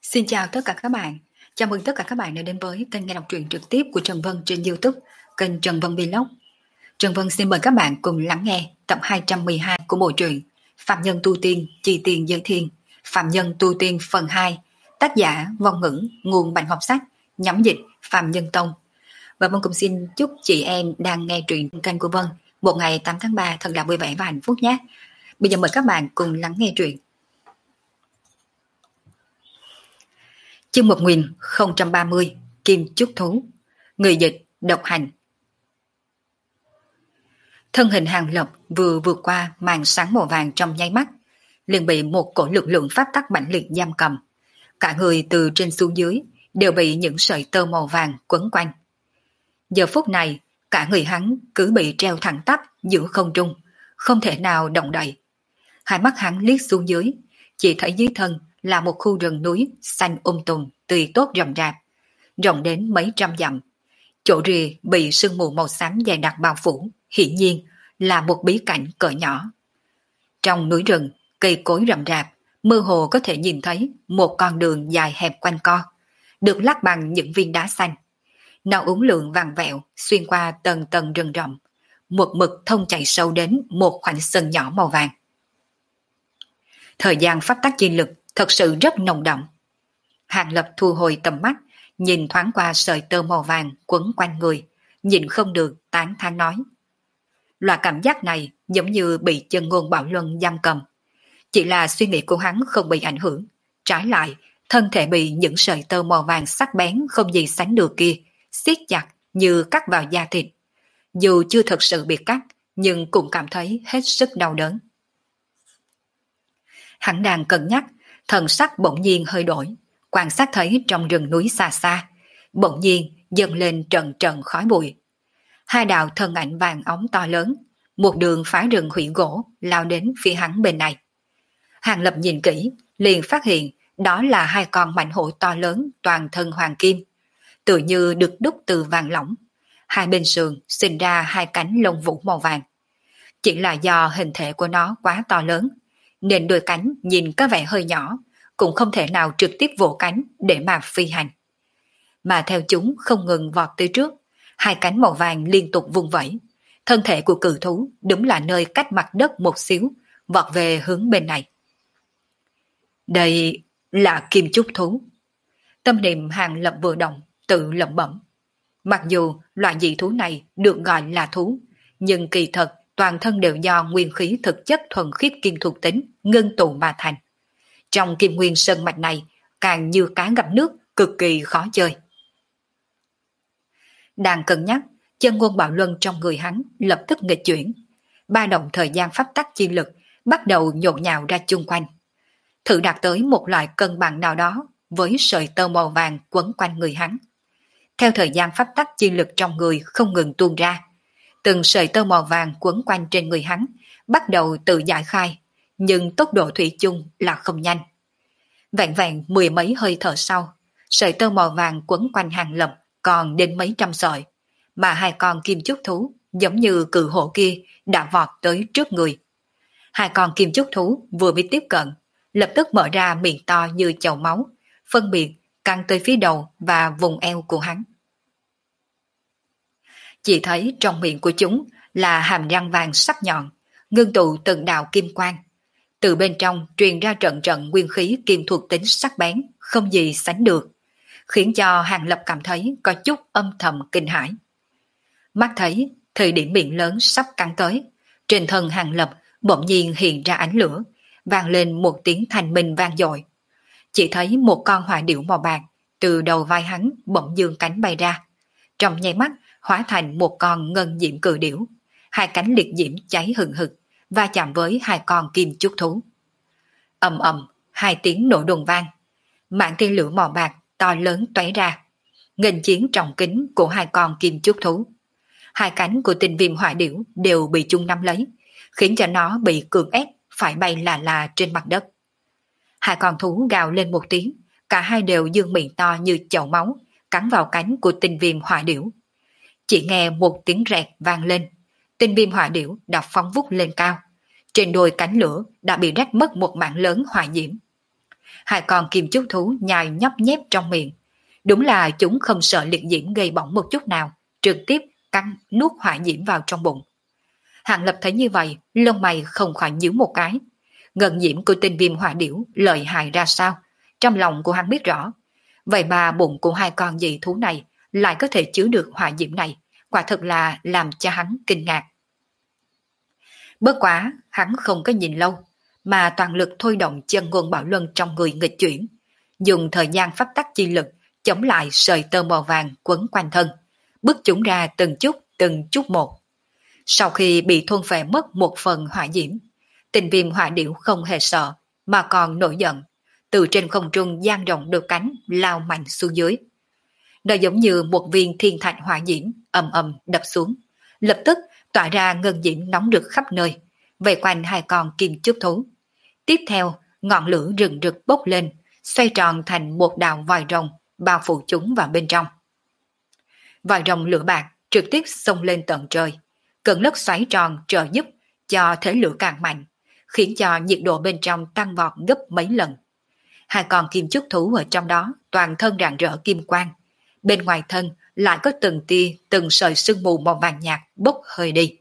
Xin chào tất cả các bạn. Chào mừng tất cả các bạn đã đến với kênh nghe đọc truyện trực tiếp của Trần Vân trên YouTube, kênh Trần Vân Vlog. Trần Vân xin mời các bạn cùng lắng nghe tập 212 của bộ truyện Phạm Nhân Tu Tiên, Chi Tiền Giới Thiên, Phạm Nhân Tu Tiên phần 2, tác giả Vong Ngữ, nguồn Bạch Ngọc Sách, nhóm dịch Phạm Nhân Tông. Và Vân cũng xin chúc chị em đang nghe truyện kênh của Vân một ngày 8 tháng 3 thật là vui vẻ và hạnh phúc nhé. Bây giờ mời các bạn cùng lắng nghe truyện. Chương 1030 Kim Chúc Thú. Người dịch độc hành. Thân hình Hàng Lập vừa vượt qua màn sáng màu vàng trong nháy mắt, liền bị một cổ lực lượng pháp tắc mãnh liệt giam cầm. Cả người từ trên xuống dưới đều bị những sợi tơ màu vàng quấn quanh. Giờ phút này, cả người hắn cứ bị treo thẳng tắp giữa không trung, không thể nào động đậy. Hai mắt hắn liếc xuống dưới, chỉ thấy dưới thân là một khu rừng núi xanh tùm, tươi tốt rậm rạp, rộng đến mấy trăm dặm. Chỗ rìa bị sương mù màu xám dày đặc bao phủ, hiển nhiên là một bí cảnh cỡ nhỏ. Trong núi rừng, cây cối rậm rạp, mơ hồ có thể nhìn thấy một con đường dài hẹp quanh co, được lát bằng những viên đá xanh. Nó uốn lượn vàng vẹo xuyên qua tầng tầng rừng rậm, một mực thông chạy sâu đến một khoảnh sân nhỏ màu vàng. Thời gian pháp tắc chi lực thật sự rất nồng đậm. Hàng Lập thu hồi tầm mắt, nhìn thoáng qua sợi tơ màu vàng quấn quanh người, nhìn không được tán thán nói. Loại cảm giác này giống như bị chân ngôn bạo luân giam cầm. Chỉ là suy nghĩ của hắn không bị ảnh hưởng, trái lại, thân thể bị những sợi tơ màu vàng sắc bén không gì sánh được kia, siết chặt như cắt vào da thịt. Dù chưa thực sự bị cắt, nhưng cũng cảm thấy hết sức đau đớn. Hắn đang cân nhắc, thần sắc bỗng nhiên hơi đổi, quan sát thấy trong rừng núi xa xa, bỗng nhiên dâng lên trận trận khói bụi. Hai đạo thân ảnh vàng óng to lớn, một đường phá rừng hủy gỗ lao đến phía hắn bên này. Hàng Lập nhìn kỹ, liền phát hiện đó là hai con mãnh hổ to lớn toàn thân hoàng kim, tự như được đúc từ vàng lỏng. Hai bên sườn sinh ra hai cánh lông vũ màu vàng. Chỉ là do hình thể của nó quá to lớn, nên đôi cánh nhìn có vẻ hơi nhỏ, cũng không thể nào trực tiếp vỗ cánh để mà phi hành. Mà theo chúng không ngừng vọt tới trước, hai cánh màu vàng liên tục vung vẩy. Thân thể của cự thú đúng là nơi cách mặt đất một xíu, vọt về hướng bên này. Đây là kim chúc thú. Tâm niệm Hàng Lập vừa động, tự lẩm bẩm. Mặc dù loại dị thú này được gọi là thú, nhưng kỳ thật toàn thân đều do nguyên khí thực chất thuần khiết kim thuộc tính ngưng tụ mà thành. Trong kim nguyên sơn mạch này càng như cá gặp nước, cực kỳ khó chơi. Đang cân nhắc, chân ngôn bạo luân trong người hắn lập tức nghịch chuyển. Ba động thời gian pháp tắc chi lực bắt đầu nhộn nhạo ra chung quanh. Thử đạt tới một loại cân bằng nào đó với sợi tơ màu vàng quấn quanh người hắn. Theo thời gian pháp tắc chi lực trong người không ngừng tuôn ra, từng sợi tơ màu vàng quấn quanh trên người hắn bắt đầu tự giải khai, nhưng tốc độ thủy chung là không nhanh. Vẹn vẹn mười mấy hơi thở sau, sợi tơ màu vàng quấn quanh Hàng Lập còn đến mấy trăm sợi, mà hai con kim chúc thú giống như cự hổ kia đã vọt tới trước người. Hai con kim chúc thú vừa mới tiếp cận, lập tức mở ra miệng to như chậu máu, phân biệt căng tới phía đầu và vùng eo của hắn. Chỉ thấy trong miệng của chúng là hàm răng vàng sắc nhọn, ngưng tụ từng đạo kim quang. Từ bên trong truyền ra trận trận nguyên khí kim thuộc tính sắc bén, không gì sánh được, khiến cho Hàng Lập cảm thấy có chút âm thầm kinh hãi. Mắt thấy thời điểm miệng lớn sắp cắn tới, trên thân Hàng Lập bỗng nhiên hiện ra ánh lửa, vang lên một tiếng thanh minh vang dội. Chỉ thấy một con hỏa điểu màu bạc từ đầu vai hắn bỗng dương cánh bay ra, trong nháy mắt hóa thành một con ngân diễm cự điểu, hai cánh liệt diễm cháy hừng hực, va chạm với hai con kim chúc thú. Ầm ầm, hai tiếng nổ đùng vang, mảng tia lửa màu bạc to lớn tóe ra, nghênh chiến trọng kính của hai con kim chúc thú. Hai cánh của tinh viêm hỏa điểu đều bị chung nắm lấy, khiến cho nó bị cưỡng ép phải bay là trên mặt đất. Hai con thú gào lên một tiếng, cả hai đều dương miệng to như chậu máu, cắn vào cánh của tinh viêm hỏa điểu. Chỉ nghe một tiếng rẹt vang lên, tinh viêm hỏa điểu đã phóng vút lên cao. Trên đôi cánh lửa đã bị rách mất một mảng lớn hỏa diễm. Hai con kim chúc thú nhai nhấp nhép trong miệng. Đúng là chúng không sợ liệt diễm gây bỏng một chút nào, trực tiếp cắn nuốt hỏa diễm vào trong bụng. Hàng Lập thấy như vậy, lông mày không khỏi nhíu một cái. Ngân diễm của tinh viêm hỏa điểu lợi hại ra sao, trong lòng của hắn biết rõ. Vậy mà bụng của hai con dị thú này lại có thể chứa được hỏa diễm này, quả thực là làm cho hắn kinh ngạc. Bất quá, hắn không có nhìn lâu, mà toàn lực thôi động chân ngôn bảo luân trong người nghịch chuyển, dùng thời gian phát tắc chi lực chống lại sợi tơ màu vàng quấn quanh thân, bức chúng ra từng chút một. Sau khi bị thôn phệ mất một phần hỏa diễm, tinh viêm hỏa điểu không hề sợ, mà còn nổi giận, từ trên không trung dang rộng đôi cánh lao mạnh xuống dưới. Nó giống như một viên thiên thạch hỏa diễm ầm ầm đập xuống, lập tức tỏa ra ngân diễm nóng rực khắp nơi, vây quanh hai con kim chúc thú. Tiếp theo, ngọn lửa rừng rực bốc lên, xoay tròn thành một đạo vòi rồng, bao phủ chúng vào bên trong. Vòi rồng lửa bạc trực tiếp xông lên tận trời, cơn lốc xoáy tròn trợ giúp cho thế lửa càng mạnh, khiến cho nhiệt độ bên trong tăng vọt gấp mấy lần. Hai con kim chúc thú ở trong đó toàn thân rạng rỡ kim quang, bên ngoài thân lại có từng tia từng sợi sương mù màu vàng nhạt bốc hơi đi.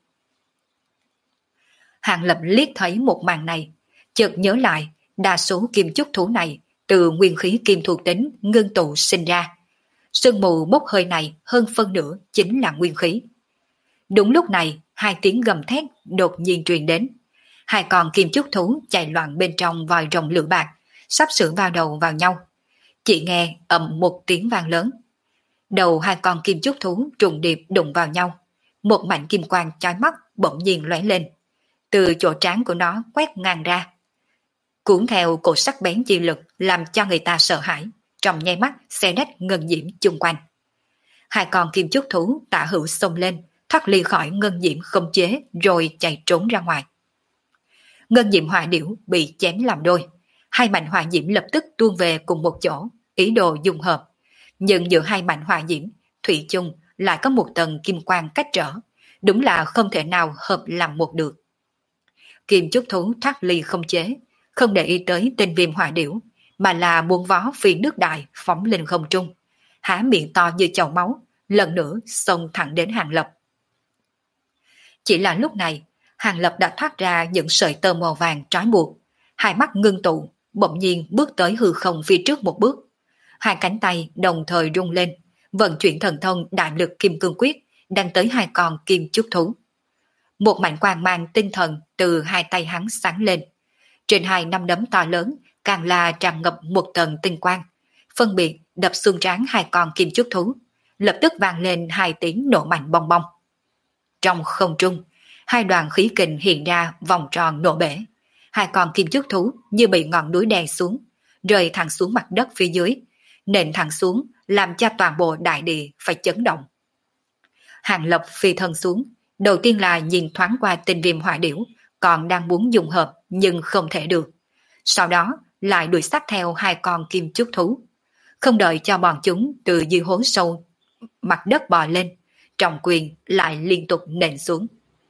Hàng Lập liếc thấy một màn này, chợt nhớ lại đa số kim chúc thú này từ nguyên khí kim thuộc tính ngưng tụ sinh ra. Sương mù bốc hơi này hơn phân nửa chính là nguyên khí. Đúng lúc này, hai tiếng gầm thét đột nhiên truyền đến. Hai con kim chúc thú chạy loạn bên trong vòi rồng lửa bạc, sắp sửa va đầu vào nhau. Chỉ nghe ầm một tiếng vang lớn. Đầu hai con kim chúc thú trùng điệp đụng vào nhau. Một mảnh kim quang chói mắt bỗng nhiên lóe lên. Từ chỗ trán của nó quét ngang ra. Cuốn theo cột sắc bén chi lực làm cho người ta sợ hãi, trong nháy mắt xé nát ngân diễm chung quanh. Hai con kim chúc thú tả hữu xông lên, thoát ly khỏi ngân diễm không chế rồi chạy trốn ra ngoài. Ngân diễm hỏa điểu bị chém làm đôi, hai mảnh hỏa diễm lập tức tuôn về cùng một chỗ, ý đồ dung hợp. Nhưng giữa hai mảnh hỏa diễm, thủy chung lại có một tầng kim quang cách trở, đúng là không thể nào hợp làm một được. Kim chúc thú thoát ly không chế, không để ý tới tên viêm hỏa điểu, mà là buông vó phi nước đại phóng lên không trung, há miệng to như chậu máu, lần nữa xông thẳng đến Hàng Lập. Chỉ là lúc này, Hàng Lập đã thoát ra những sợi tơ màu vàng trói buộc, hai mắt ngưng tụ, bỗng nhiên bước tới hư không phía trước một bước. Hai cánh tay đồng thời rung lên, vận chuyển thần thông đại lực kim cương quyết, đang tới hai con kim chúc thú. Một mảnh quang mang tinh thần từ hai tay hắn sáng lên. Trên hai nắm đấm to lớn càng là tràn ngập một tầng tinh quang, phân biệt đập xương trán hai con kim chúc thú, lập tức vang lên hai tiếng nổ mạnh bong bong. Trong không trung, hai đoàn khí kình hiện ra vòng tròn nổ bể. Hai con kim chúc thú như bị ngọn núi đè xuống, rơi thẳng xuống mặt đất phía dưới, nện thẳng xuống làm cho toàn bộ đại địa phải chấn động. Hàng Lập phi thân xuống, đầu tiên là nhìn thoáng qua tinh viêm hỏa điểu, còn đang muốn dùng hợp nhưng không thể được. Sau đó lại đuổi sát theo hai con kim chúc thú. Không đợi cho bọn chúng từ dưới hố sâu mặt đất bò lên, trọng quyền lại liên tục nện xuống.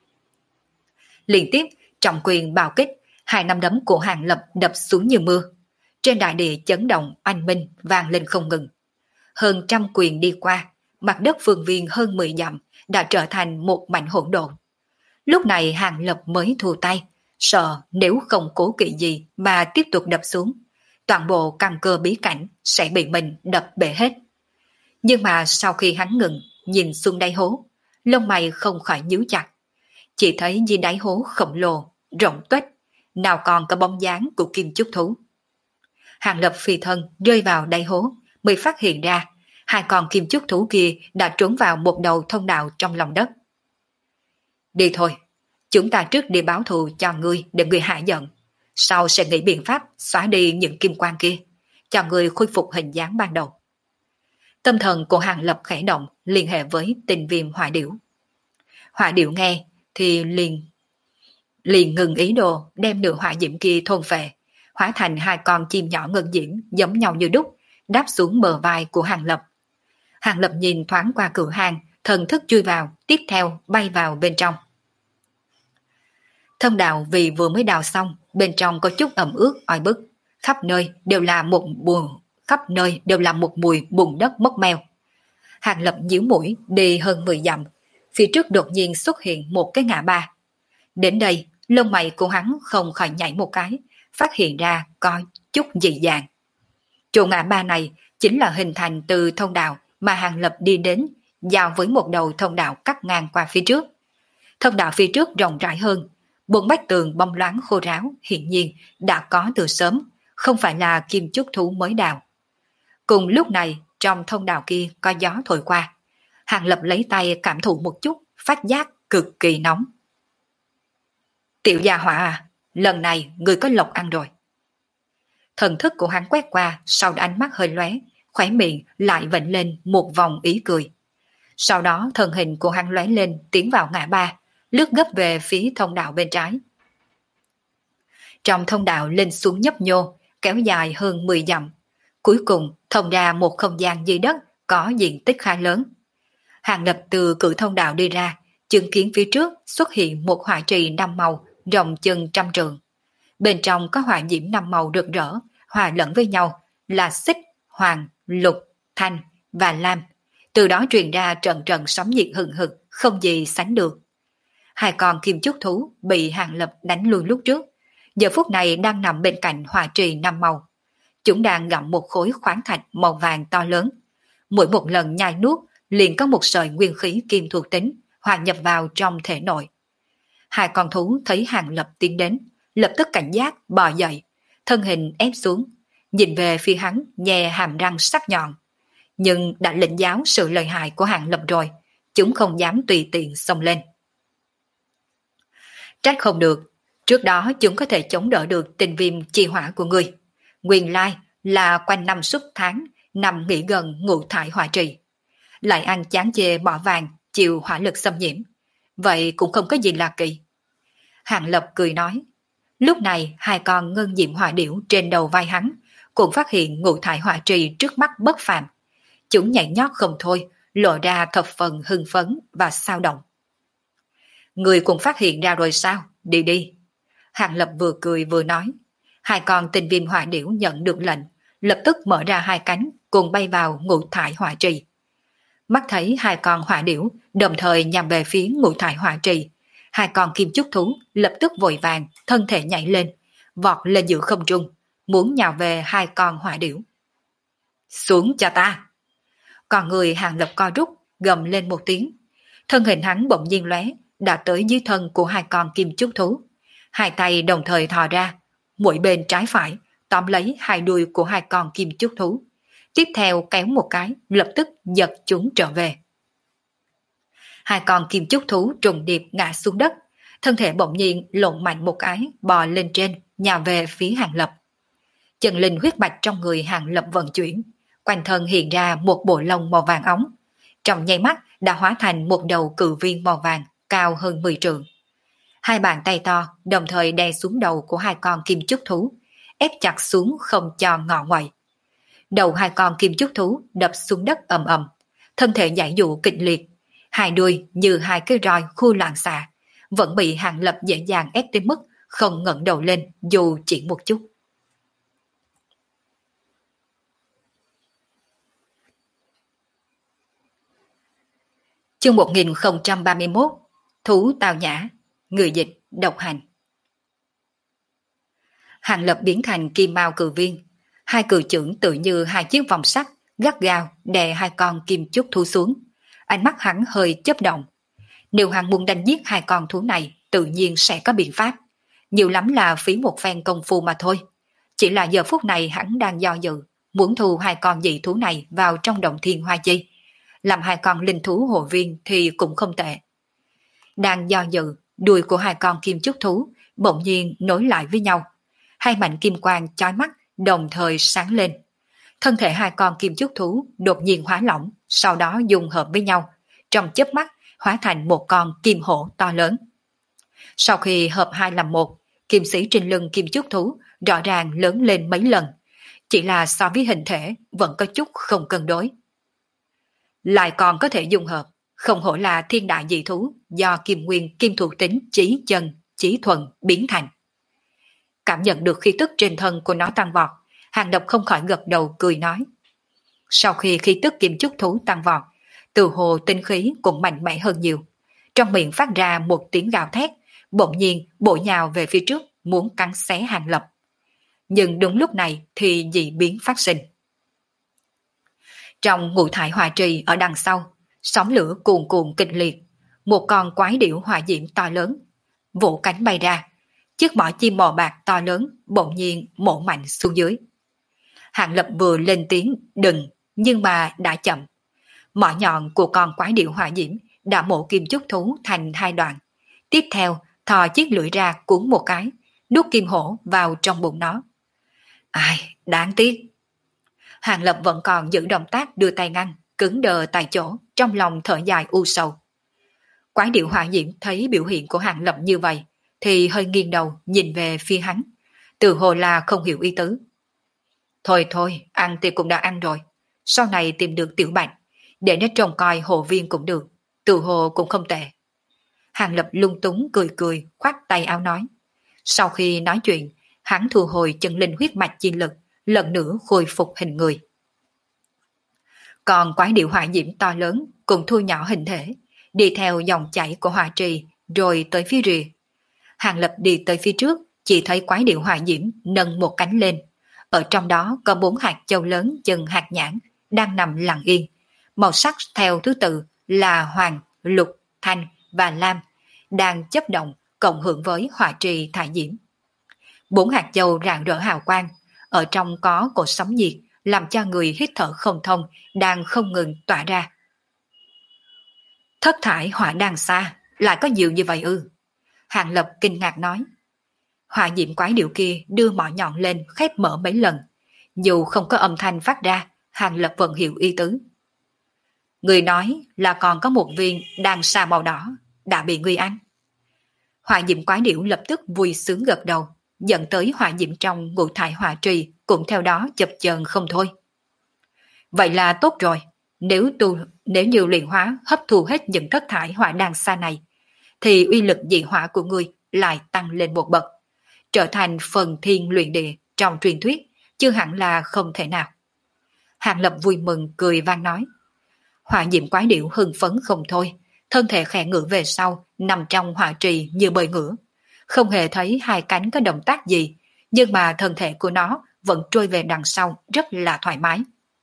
Liên tiếp trọng quyền bào kích, hai nắm đấm của Hàng Lập đập xuống như mưa. Trên đại địa chấn động oanh minh vang lên không ngừng. Hơn trăm quyền đi qua, mặt đất phương viên hơn 10 dặm đã trở thành một mảnh hỗn độn. Lúc này Hàng Lập mới thu tay, sợ nếu không cố kỵ gì mà tiếp tục đập xuống, toàn bộ căn cơ bí cảnh sẽ bị mình đập bể hết. Nhưng mà sau khi hắn ngừng, nhìn xuống đáy hố, lông mày không khỏi nhíu chặt. Chỉ thấy dưới đáy hố khổng lồ, rộng tuếch, nào còn có bóng dáng của kim chúc thú. Hàng Lập phi thân rơi vào đáy hố, mới phát hiện ra hai con kim chúc thú kia đã trốn vào một đầu thông đạo trong lòng đất. Đi thôi, chúng ta trước đi báo thù cho ngươi để ngươi hạ giận, sau sẽ nghĩ biện pháp xóa đi những kim quang kia, cho ngươi khôi phục hình dáng ban đầu. Tâm thần của Hàng Lập khẽ động, liên hệ với tinh viêm hỏa điểu. Hỏa điểu nghe thì liền ngừng ý đồ đem nửa hỏa diễm kia thôn phệ, hóa thành hai con chim nhỏ ngân diễm giống nhau như đúc, đáp xuống bờ vai của Hàng Lập. Hàng Lập nhìn thoáng qua cửa hàng, thần thức chui vào, tiếp theo bay vào bên trong. Thông đạo vì vừa mới đào xong, bên trong có chút ẩm ướt oi bức, khắp nơi đều là một mùi, khắp nơi đều là một mùi bùn đất mốc meo. Hàng Lập nhíu mũi đi hơn 10 dặm, phía trước đột nhiên xuất hiện một cái ngã ba. Đến đây, lông mày của hắn không khỏi nhảy một cái, phát hiện ra có chút dị dạng. Chỗ ngã ba này chính là hình thành từ thông đạo mà Hàng Lập đi đến, giao với một đầu thông đạo cắt ngang qua phía trước. Thông đạo phía trước rộng rãi hơn, bốn vách tường bong loáng khô ráo, hiển nhiên đã có từ sớm, không phải là kim chúc thú mới đào. Cùng lúc này, trong thông đạo kia có gió thổi qua. Hàng Lập lấy tay cảm thụ một chút, phát giác cực kỳ nóng. Tiểu gia hỏa à, lần này người có lộc ăn rồi. Thần thức của hắn quét qua, sau đó ánh mắt hơi lóe, khóe miệng lại vểnh lên một vòng ý cười. Sau đó thân hình của hắn lóe lên tiến vào ngã ba, lướt gấp về phía thông đạo bên trái. Trong thông đạo lên xuống nhấp nhô, kéo dài hơn 10 dặm. Cuối cùng thông ra một không gian dưới đất có diện tích khá lớn. Hàng Lập từ cửa thông đạo đi ra, chứng kiến phía trước xuất hiện một hỏa trì 5 màu rộng chừng 100 trượng. Bên trong có hỏa diễm 5 màu rực rỡ, hòa lẫn với nhau là xích, hoàng, lục, thanh và lam. Từ đó truyền ra trận trận sóng nhiệt hừng hực, không gì sánh được. Hai con kim chúc thú bị Hàng Lập đánh lui lúc trước, giờ phút này đang nằm bên cạnh hỏa trì 5 màu. Chúng đang gặm một khối khoáng thạch màu vàng to lớn. Mỗi một lần nhai nuốt liền có một sợi nguyên khí kim thuộc tính hòa nhập vào trong thể nội. Hai con thú thấy Hàng Lập tiến đến, lập tức cảnh giác bò dậy, thân hình ép xuống, nhìn về phía hắn nhè hàm răng sắc nhọn. Nhưng đã lĩnh giáo sự lợi hại của Hàng Lập rồi, chúng không dám tùy tiện xông lên. Trách không được, trước đó chúng có thể chống đỡ được tình viêm chi hỏa của người. Nguyên lai là quanh năm suốt tháng nằm nghỉ gần ngũ thải hỏa trì, lại ăn chán chê bỏ vàng chịu hỏa lực xâm nhiễm, vậy cũng không có gì là kỳ. Hàng Lập cười nói. Lúc này hai con ngân diệm hỏa điểu trên đầu vai hắn cũng phát hiện ngũ thải hỏa trì trước mắt bất phàm. Chúng nhảy nhót không thôi, lộ ra thập phần hưng phấn và sao động. Người cũng phát hiện ra rồi sao? Đi đi. Hàng Lập vừa cười vừa nói. Hai con tinh viêm hỏa điểu nhận được lệnh, lập tức mở ra hai cánh cùng bay vào ngũ thải hỏa trì. Mắt thấy hai con hỏa điểu đồng thời nhằm về phía ngũ thải hỏa trì, hai con kim chúc thú lập tức vội vàng thân thể nhảy lên, vọt lên giữa không trung, muốn nhào về hai con hỏa điểu. Xuống cho ta! Còn người Hàng Lập co rút, gầm lên một tiếng. Thân hình hắn bỗng nhiên lóe, đã tới dưới thân của hai con kim chúc thú. Hai tay đồng thời thò ra, mỗi bên trái phải, tóm lấy hai đuôi của hai con kim chúc thú. Tiếp theo kéo một cái, lập tức giật chúng trở về. Hai con kim chúc thú trùng điệp ngã xuống đất, thân thể bỗng nhiên lộn mạnh một cái, bò lên trên, nhào về phía Hàng Lập. Chân linh huyết mạch trong người Hàng Lập vận chuyển, quanh thân hiện ra một bộ lông màu vàng óng. Trong nháy mắt đã hóa thành một đầu cự viên màu vàng, cao hơn 10 trượng. Hai bàn tay to đồng thời đè xuống đầu của hai con kim chúc thú, ép chặt xuống không cho ngọ ngoại. Đầu hai con kim chúc thú đập xuống đất ầm ầm, thân thể giãy dụ kịch liệt, hai đuôi như hai cái roi khu loạn xạ, vẫn bị Hàng Lập dễ dàng ép tới mức không ngẩng đầu lên dù chỉ một chút. Chương 1031, Thú Tào Nhã, người dịch độc hành. Hàng Lập biến thành kim mao cự viên, hai cự chưởng tự như hai chiếc vòng sắt gắt gao đè hai con kim chúc thú xuống. Ánh mắt hắn hơi chớp động. Nếu hắn muốn đánh giết hai con thú này, tự nhiên sẽ có biện pháp. Nhiều lắm là phí một phen công phu mà thôi. Chỉ là giờ phút này hắn đang do dự, muốn thu hai con dị thú này vào trong động thiên hoa chi. Làm hai con linh thú hộ viên thì cũng không tệ. Đang do dự, đuôi của hai con kim chúc thú bỗng nhiên nối lại với nhau. Hai mảnh kim quang chói mắt đồng thời sáng lên. Thân thể hai con kim chúc thú đột nhiên hóa lỏng, sau đó dung hợp với nhau, trong chớp mắt hóa thành một con kim hổ to lớn. Sau khi hợp hai làm một, kim sĩ trên lưng kim chúc thú rõ ràng lớn lên mấy lần, chỉ là so với hình thể vẫn có chút không cân đối. Lại còn có thể dung hợp, không hổ là thiên đại dị thú do kim nguyên kim thuộc tính chí chân, chí thuần biến thành. Cảm nhận được khí tức trên thân của nó tăng vọt, Hàng Lập không khỏi gật đầu cười nói. Sau khi khí tức kim chúc thú tăng vọt, từ hồ tinh khí cũng mạnh mẽ hơn nhiều. Trong miệng phát ra một tiếng gào thét, bỗng nhiên bổ nhào về phía trước muốn cắn xé Hàng Lập. Nhưng đúng lúc này thì dị biến phát sinh. Trong ngũ thải hỏa trì ở đằng sau, sóng lửa cuồn cuộn kịch liệt, một con quái điểu hỏa diễm to lớn, vỗ cánh bay ra, chiếc mỏ chim màu bạc to lớn bỗng nhiên mổ mạnh xuống dưới. Hàng Lập vừa lên tiếng đừng, nhưng mà đã chậm. Mỏ nhọn của con quái điểu hỏa diễm đã mổ kim chúc thú thành hai đoạn. Tiếp theo, thò chiếc lưỡi ra cuốn một cái, đút kim hổ vào trong bụng nó. Ai, đáng tiếc. Hàng Lập vẫn còn giữ động tác đưa tay ngăn, cứng đờ tại chỗ, trong lòng thở dài u sầu. Quái điểu hỏa diễm thấy biểu hiện của Hàng Lập như vậy, thì hơi nghiêng đầu nhìn về phía hắn, từ hồ là không hiểu ý tứ. Thôi thôi, ăn thì cũng đã ăn rồi, sau này tìm được tiểu bạch, để nó trông coi hồ viên cũng được, từ hồ cũng không tệ. Hàng Lập lung túng cười cười, khoát tay áo nói. Sau khi nói chuyện, hắn thu hồi chân linh huyết mạch chi lực, lần nữa khôi phục hình người. Còn quái điểu hỏa diễm to lớn cũng thu nhỏ hình thể, đi theo dòng chảy của hỏa trì rồi tới phía rìa. Hàng Lập đi tới phía trước, chỉ thấy quái điểu hỏa diễm nâng một cánh lên. Ở trong đó có 4 hạt châu lớn chừng hạt nhãn, đang nằm lặng yên. Màu sắc theo thứ tự là hoàng, lục, thanh và lam, đang chấp động cộng hưởng với hỏa trì thải diễm. 4 hạt châu rạng rỡ hào quang, ở trong có cột sóng nhiệt, làm cho người hít thở không thông, đang không ngừng tỏa ra. Thất thải hỏa đằng xa, lại có nhiều như vậy ư? Hàng Lập kinh ngạc nói. Hỏa diễm quái điệu kia đưa mỏ nhọn lên khép mở mấy lần. Dù không có âm thanh phát ra, Hàng Lập vẫn hiểu ý tứ. Người nói là còn có một viên đằng xa màu đỏ, đã bị ngươi ăn. Hỏa diễm quái điệu lập tức vui sướng gật đầu, dẫn tới hỏa diễm trong ngũ thải hỏa trì cũng theo đó chập chờn không thôi. Vậy là tốt rồi, nếu như luyện hóa hấp thu hết những thất thải hỏa đằng xa này, thì uy lực dị hỏa của ngươi lại tăng lên một bậc, trở thành phần thiên luyện địa trong truyền thuyết, chứ hẳn là không thể nào. Hàng Lập vui mừng cười vang nói. Hỏa diễm quái điểu hưng phấn không thôi, thân thể khẽ ngửa về sau, nằm trong hỏa trì như bơi ngửa. Không hề thấy hai cánh có động tác gì, nhưng mà thân thể của nó vẫn trôi về đằng sau rất là thoải mái.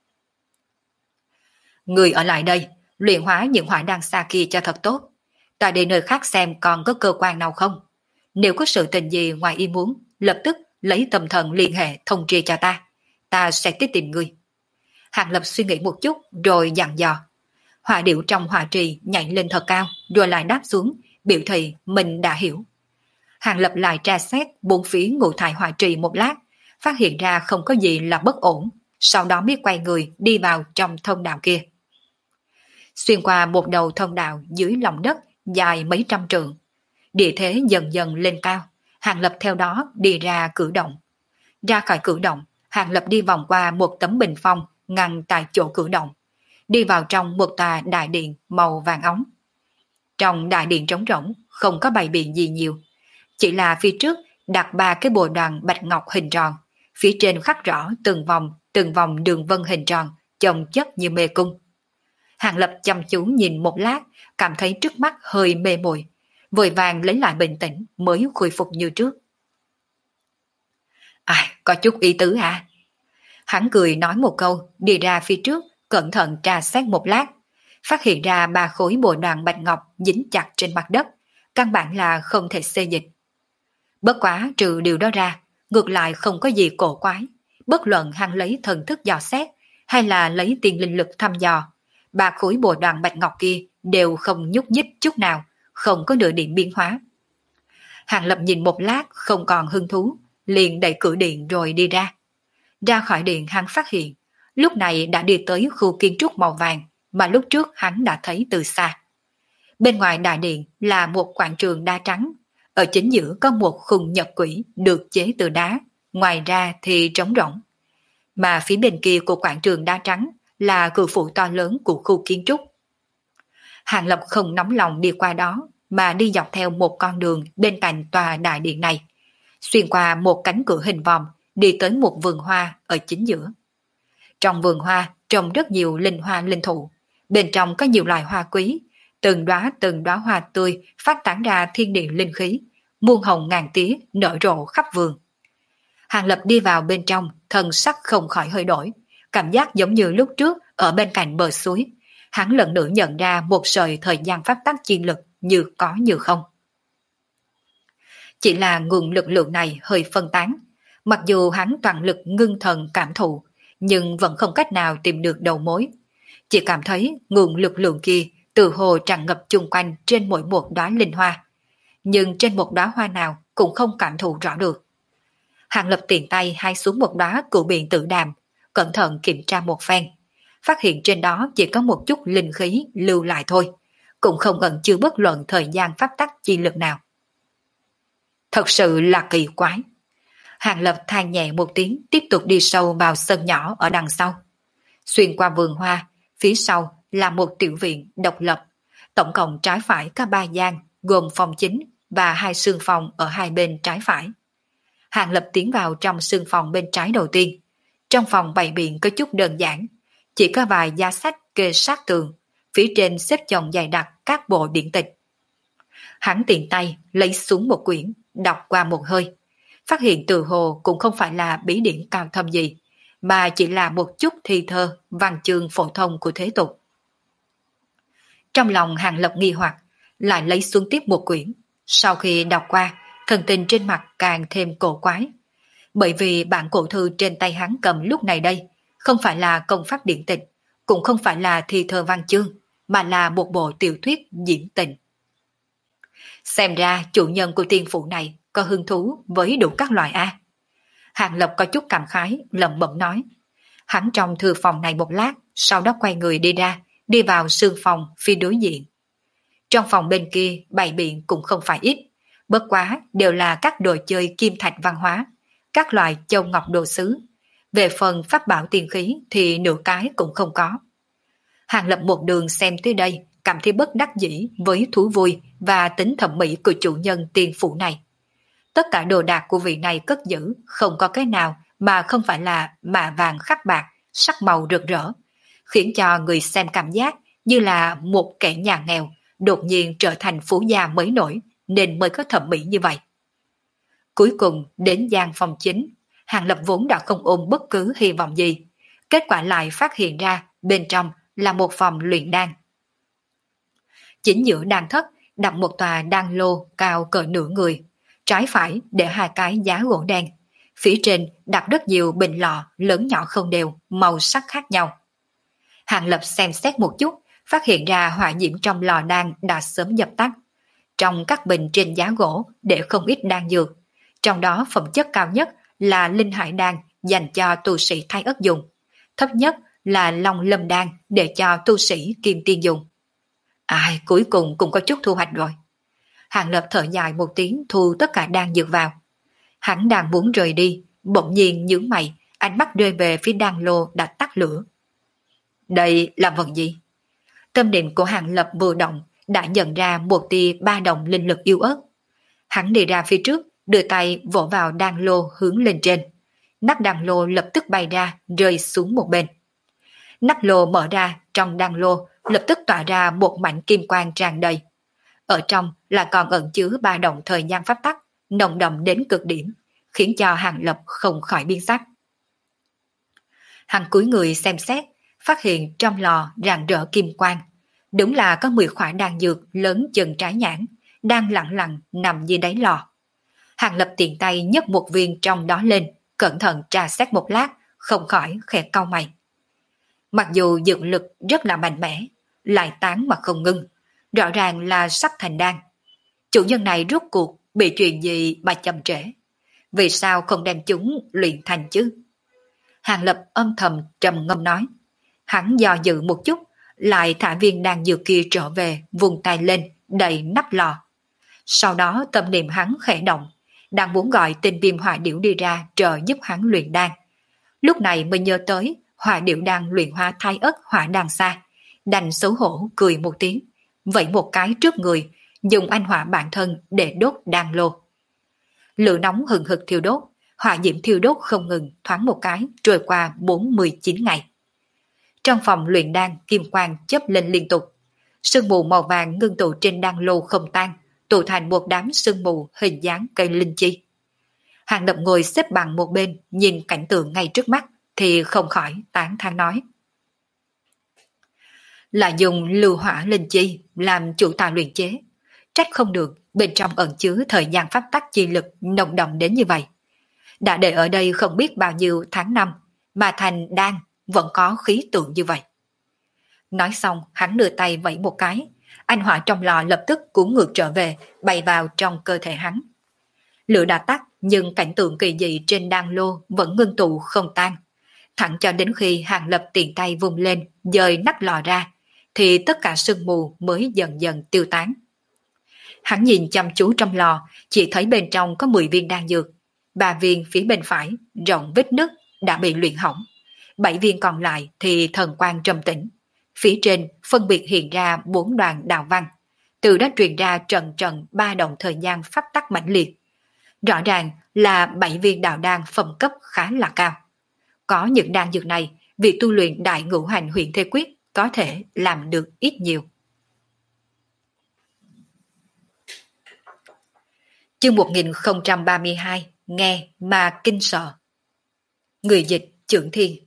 Người ở lại đây, luyện hóa những hỏa đằng xa kia cho thật tốt. Ta đi nơi khác xem còn có cơ quan nào không. Nếu có sự tình gì ngoài ý muốn, lập tức lấy tâm thần liên hệ thông tri cho ta. Ta sẽ tới tìm ngươi. Hàng Lập suy nghĩ một chút rồi dặn dò. Hỏa điệu trong hỏa trì nhảy lên thật cao rồi lại đáp xuống, biểu thị mình đã hiểu. Hàng Lập lại tra xét bốn phía ngũ thải hỏa trì một lát, phát hiện ra không có gì là bất ổn, sau đó mới quay người đi vào trong thông đạo kia. Xuyên qua một đầu thông đạo dưới lòng đất dài mấy trăm trượng, địa thế dần dần lên cao, Hàng Lập theo đó đi ra cử động. Ra khỏi cử động, Hàng Lập đi vòng qua một tấm bình phong ngăn tại chỗ cử động, đi vào trong một tòa đại điện màu vàng óng. Trong đại điện trống rỗng, không có bày biện gì nhiều, chỉ là phía trước đặt 3 cái bồ đoàn bạch ngọc hình tròn, phía trên khắc rõ từng vòng đường vân hình tròn, chồng chất như mê cung. Hàng Lập chăm chú nhìn một lát, cảm thấy trước mắt hơi mê muội, vội vàng lấy lại bình tĩnh mới khôi phục như trước. Có chút ý tứ hả? Hắn cười nói một câu, đi ra phía trước, cẩn thận tra xét một lát, phát hiện ra 3 khối bồ đoàn bạch ngọc dính chặt trên mặt đất, căn bản là không thể xê dịch. Bất quá trừ điều đó ra, ngược lại không có gì cổ quái, bất luận hắn lấy thần thức dò xét hay là lấy tiền linh lực thăm dò, 3 khối bồ đoàn bạch ngọc kia đều không nhúc nhích chút nào, không có nửa điểm biến hóa. Hàng Lập nhìn một lát không còn hứng thú, liền đẩy cửa điện rồi đi ra. Ra khỏi điện hắn phát hiện, lúc này đã đi tới khu kiến trúc màu vàng mà lúc trước hắn đã thấy từ xa. Bên ngoài đại điện là một quảng trường đá trắng, ở chính giữa có một khung nhật quỷ được chế từ đá, ngoài ra thì trống rỗng. Mà phía bên kia của quảng trường đá trắng là cự phủ to lớn của khu kiến trúc. Hàng Lập không nóng lòng đi qua đó, mà đi dọc theo một con đường bên cạnh tòa đại điện này. xuyên qua một cánh cửa hình vòm, đi tới một vườn hoa ở chính giữa. Trong vườn hoa trồng rất nhiều linh hoa linh thụ, bên trong có nhiều loài hoa quý, từng đóa hoa tươi phát tán ra thiên địa linh khí, muôn hồng ngàn tía nở rộ khắp vườn. Hàng Lập đi vào bên trong, thần sắc không khỏi hơi đổi, cảm giác giống như lúc trước ở bên cạnh bờ suối. Hắn lần nữa nhận ra một sợi thời gian pháp tắc chi lực như có như không. Chỉ là nguồn lực lượng này hơi phân tán, mặc dù hắn toàn lực ngưng thần cảm thụ, nhưng vẫn không cách nào tìm được đầu mối. Chỉ cảm thấy nguồn lực lượng kia từ hồ tràn ngập chung quanh trên mỗi một đóa linh hoa, nhưng trên một đóa hoa nào cũng không cảm thụ rõ được. Hàng Lập tiện tay hái xuống một đóa cửu biện tử đàm, cẩn thận kiểm tra một phen, phát hiện trên đó chỉ có một chút linh khí lưu lại thôi, cũng không ẩn chứa bất luận thời gian pháp tắc chi lực nào. Thật sự là kỳ quái. Hàng Lập than nhẹ một tiếng, tiếp tục đi sâu vào sân nhỏ ở đằng sau. Xuyên qua vườn hoa, phía sau là một tiểu viện độc lập, tổng cộng trái phải có 3 gian, gồm phòng chính và 2 sương phòng ở hai bên trái phải. Hàng Lập tiến vào trong sương phòng bên trái đầu tiên. Trong phòng bày biện có chút đơn giản, chỉ có vài giá sách kê sát tường, phía trên xếp chồng dày đặc các bộ điển tịch. Hắn tiện tay lấy xuống một quyển, đọc qua một hơi, phát hiện từ hồ cũng không phải là bí điển cao thâm gì, mà chỉ là một chút thi thơ, văn chương phổ thông của thế tục. Trong lòng Hàng Lập nghi hoặc, lại lấy xuống tiếp một quyển. Sau khi đọc qua, thần tình trên mặt càng thêm cổ quái. Bởi vì bản cổ thư trên tay hắn cầm lúc này đây, không phải là công pháp điển tịch, cũng không phải là thi thơ văn chương, mà là một bộ tiểu thuyết diễn tình. Xem ra chủ nhân của tiên phủ này có hứng thú với đủ các loài A. Hàng Lập có chút cảm khái, lẩm bẩm nói. Hắn trong thư phòng này một lát, sau đó quay người đi ra, đi vào sương phòng phía đối diện. Trong phòng bên kia bày biện cũng không phải ít, bất quá đều là các đồ chơi kim thạch văn hóa, các loại châu ngọc đồ sứ. Về phần pháp bảo tiền khí thì nửa cái cũng không có. Hàng Lập một đường xem tới đây, cảm thấy bất đắc dĩ với thú vui và tính thẩm mỹ của chủ nhân tiên phủ này. Tất cả đồ đạc của vị này cất giữ, không có cái nào mà không phải là mạ vàng khắc bạc, sắc màu rực rỡ, khiến cho người xem cảm giác như là một kẻ nhà nghèo đột nhiên trở thành phú gia mới nổi, nên mới có thẩm mỹ như vậy. Cuối cùng đến gian phòng chính, Hàng Lập vốn đã không ôm bất cứ hy vọng gì, kết quả lại phát hiện ra bên trong là một phòng luyện đan. Chính giữa đan thất đặt một tòa đan lô cao cỡ nửa người, trái phải để 2 cái giá gỗ đen, phía trên đặt rất nhiều bình lọ lớn nhỏ không đều, màu sắc khác nhau. Hàng Lập xem xét một chút, phát hiện ra hỏa diễm trong lò đan đã sớm dập tắt. Trong các bình trên giá gỗ để không ít đan dược, trong đó phẩm chất cao nhất là linh hải đan dành cho tu sĩ thái ất dùng, thấp nhất là long lâm đan để cho tu sĩ kim tiên dùng. Ai, cuối cùng cũng có chút thu hoạch rồi. Hàng Lập thở dài một tiếng thu tất cả đan dược vào. Hắn đang muốn rời đi, bỗng nhiên nhướng mày, ánh mắt rơi về phía đan lô đã tắt lửa. Đây là vật gì? Tâm niệm của Hàng Lập vừa động, đã nhận ra một tia ba động linh lực yếu ớt. Hắn đi ra phía trước, đưa tay vỗ vào đan lô hướng lên trên. Nắp đan lô lập tức bay ra, rơi xuống một bên. Nắp lô mở ra, trong đan lô lập tức tỏa ra một mảnh kim quang tràn đầy. Ở trong là còn ẩn chứa ba động thời gian pháp tắc, nồng đậm đến cực điểm, khiến cho Hàng Lập không khỏi biến sắc. Hắn cúi người xem xét, phát hiện trong lò rạng rỡ kim quang. Đúng là có 10 khỏa đan dược lớn chừng trái nhãn, đang lặng lặng nằm dưới đáy lò. Hàng Lập tiện tay nhấc một viên trong đó lên, cẩn thận tra xét một lát, không khỏi khẽ cau mày. Mặc dù dược lực rất là mạnh mẽ, lại tán mà không ngưng, rõ ràng là sắp thành đan. Chủ nhân này rốt cuộc bị chuyện gì mà chậm trễ? Vì sao không đem chúng luyện thành chứ? Hàng Lập âm thầm trầm ngâm nói. Hắn do dự một chút, lại thả viên đan dược kia trở về, vùng tay lên, đậy nắp lò. Sau đó tâm niệm hắn khẽ động, đang muốn gọi tên Viêm Hỏa Điểu đi ra trợ giúp hắn luyện đan. Lúc này mới nhớ tới Hỏa Điểu đang luyện hóa thai ất hỏa đan xa, đành xấu hổ cười một tiếng, vẫy một cái trước người, dùng anh hỏa bản thân để đốt đan lô. Lửa nóng hừng hực thiêu đốt, hỏa diễm thiêu đốt không ngừng thoáng một cái trôi qua 49 ngày. Trong phòng luyện đan kim quang chớp lên liên tục, sương mù màu vàng ngưng tụ trên đan lô không tan, tụ thành một đám sương mù hình dáng cây linh chi. Hàng Lập ngồi xếp bằng một bên, nhìn cảnh tượng ngay trước mắt thì không khỏi tán thán nói: là dùng lưu hỏa linh chi làm chủ tài luyện chế, trách không được bên trong ẩn chứa thời gian pháp tắc chi lực nồng đậm đến như vậy. Đã để ở đây không biết bao nhiêu tháng năm mà thành đan vẫn có khí tượng như vậy. Nói xong hắn đưa tay vẫy một cái, anh hỏa trong lò lập tức cuốn ngược trở về, bay vào trong cơ thể hắn. Lửa đã tắt nhưng cảnh tượng kỳ dị trên đan lô vẫn ngưng tụ không tan. Thẳng cho đến khi Hàng Lập tiện tay vung lên dời nắp lò ra thì tất cả sương mù mới dần dần tiêu tán. Hắn nhìn chăm chú trong lò, chỉ thấy bên trong có 10 viên đan dược. 3 viên phía bên phải rộng vết nứt đã bị luyện hỏng, 7 viên còn lại thì thần quang trầm tĩnh. Phía trên phân biệt hiện ra 4 đoàn đạo văn, từ đó truyền ra trận trận ba động thời gian pháp tắc mãnh liệt. Rõ ràng là 7 viên đạo đan phẩm cấp khá là cao. Có những đan dược này, việc tu luyện đại ngũ hành huyền thế quyết có thể làm được ít nhiều. Chương 1032, nghe mà kinh sợ. Người dịch Chưởng Thiên.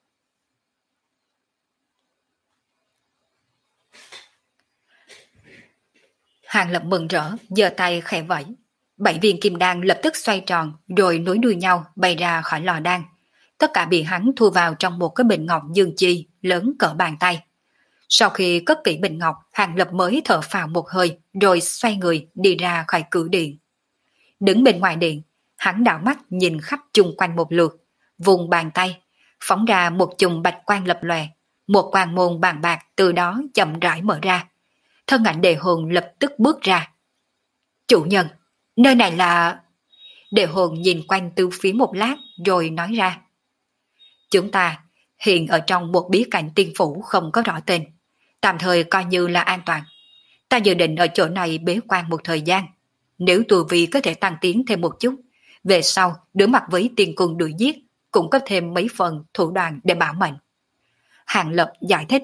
Hàng Lập mừng rỡ, giơ tay khẽ vẫy. 7 viên kim đan lập tức xoay tròn rồi nối đuôi nhau bay ra khỏi lò đan. Tất cả bị hắn thu vào trong một cái bình ngọc dương chi lớn cỡ bàn tay. Sau khi cất kỹ bình ngọc, Hàng Lập mới thở phào một hơi rồi xoay người đi ra khỏi cửa điện. Đứng bên ngoài điện, hắn đảo mắt nhìn khắp chung quanh một lượt, vùng bàn tay, phóng ra một chùm bạch quang lập lòe, một quang môn bàn bạc từ đó chậm rãi mở ra. Thân ảnh Đề Hồn lập tức bước ra. Chủ nhân, nơi này là... Đề Hồn nhìn quanh từ phía một lát rồi nói ra. Chúng ta hiện ở trong một bí cảnh tiên phủ không có rõ tên, tạm thời coi như là an toàn. Ta dự định ở chỗ này bế quan một thời gian. Nếu tu vi có thể tăng tiến thêm một chút, về sau đối mặt với tiên cung đuổi giết cũng có thêm mấy phần thủ đoạn để bảo mệnh. Hàng Lập giải thích.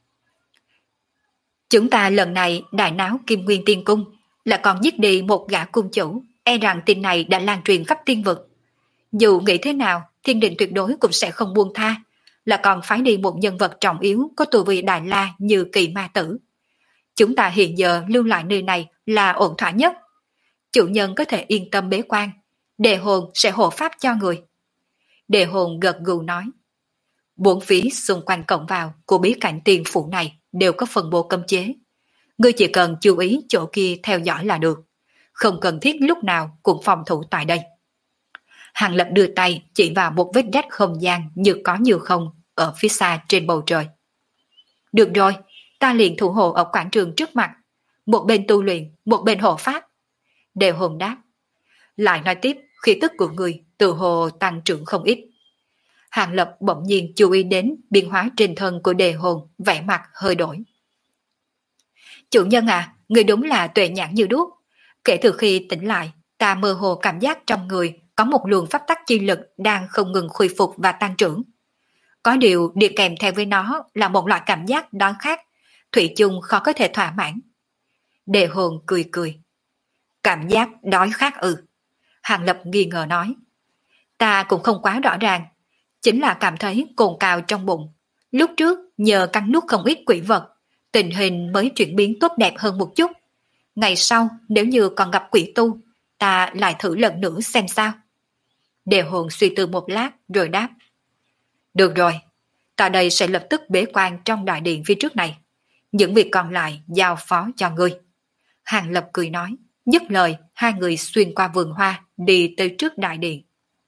Chúng ta lần này đại náo Kim Nguyên Tiên Cung, là còn giết đi một gã cung chủ, e rằng tin này đã lan truyền khắp tiên vực. Dù nghĩ thế nào, Thiên Đình tuyệt đối cũng sẽ không buông tha, là còn phái đi một nhân vật trọng yếu có tu vi đại la như Kỳ Ma Tử. Chúng ta hiện giờ lưu lại nơi này là ổn thỏa nhất. Chủ nhân có thể yên tâm bế quan, Đề Hồn sẽ hộ pháp cho người. Đề Hồn gật gù nói. Bốn phía xung quanh cổng vào của bí cảnh tiền phủ này đều có phần bộ cấm chế. Ngươi chỉ cần chú ý chỗ kia theo dõi là được, không cần thiết lúc nào cũng phòng thủ tại đây. Hàng Lập đưa tay chỉ vào một vết rách không gian như có như không ở phía xa trên bầu trời. Được rồi, ta liền thủ hộ ở quảng trường trước mặt, một bên tu luyện, một bên hộ pháp. Đề Hồn đáp. Lại nói tiếp, khí tức của người từ hồ tăng trưởng không ít. Hàng Lập bỗng nhiên chú ý đến biến hóa trên thân của Đề Hồn, vẻ mặt hơi đổi. Chủ nhân à, người đúng là tuệ nhãn như đuốc. Kể từ khi tỉnh lại, ta mơ hồ cảm giác trong người có một luồng pháp tắc chi lực đang không ngừng khôi phục và tăng trưởng. Có điều đi kèm theo với nó là một loại cảm giác đói khát, thủy chung khó có thể thỏa mãn. Đề Hồn cười cười. Cảm giác đói khát ư? Hàng Lập nghi ngờ nói. Ta cũng không quá rõ ràng, chính là cảm thấy cồn cào trong bụng. Lúc trước nhờ cắn nuốt không ít quỷ vật, tình hình mới chuyển biến tốt đẹp hơn một chút. Ngày sau nếu như còn gặp quỷ tu, ta lại thử lần nữa xem sao. Đề Hồn suy tư một lát rồi đáp. Được rồi, ta đây sẽ lập tức bế quan trong đại điện phía trước này. Những việc còn lại giao phó cho ngươi. Hàng Lập cười nói. Dứt lời, hai người xuyên qua vườn hoa, đi tới trước đại điện.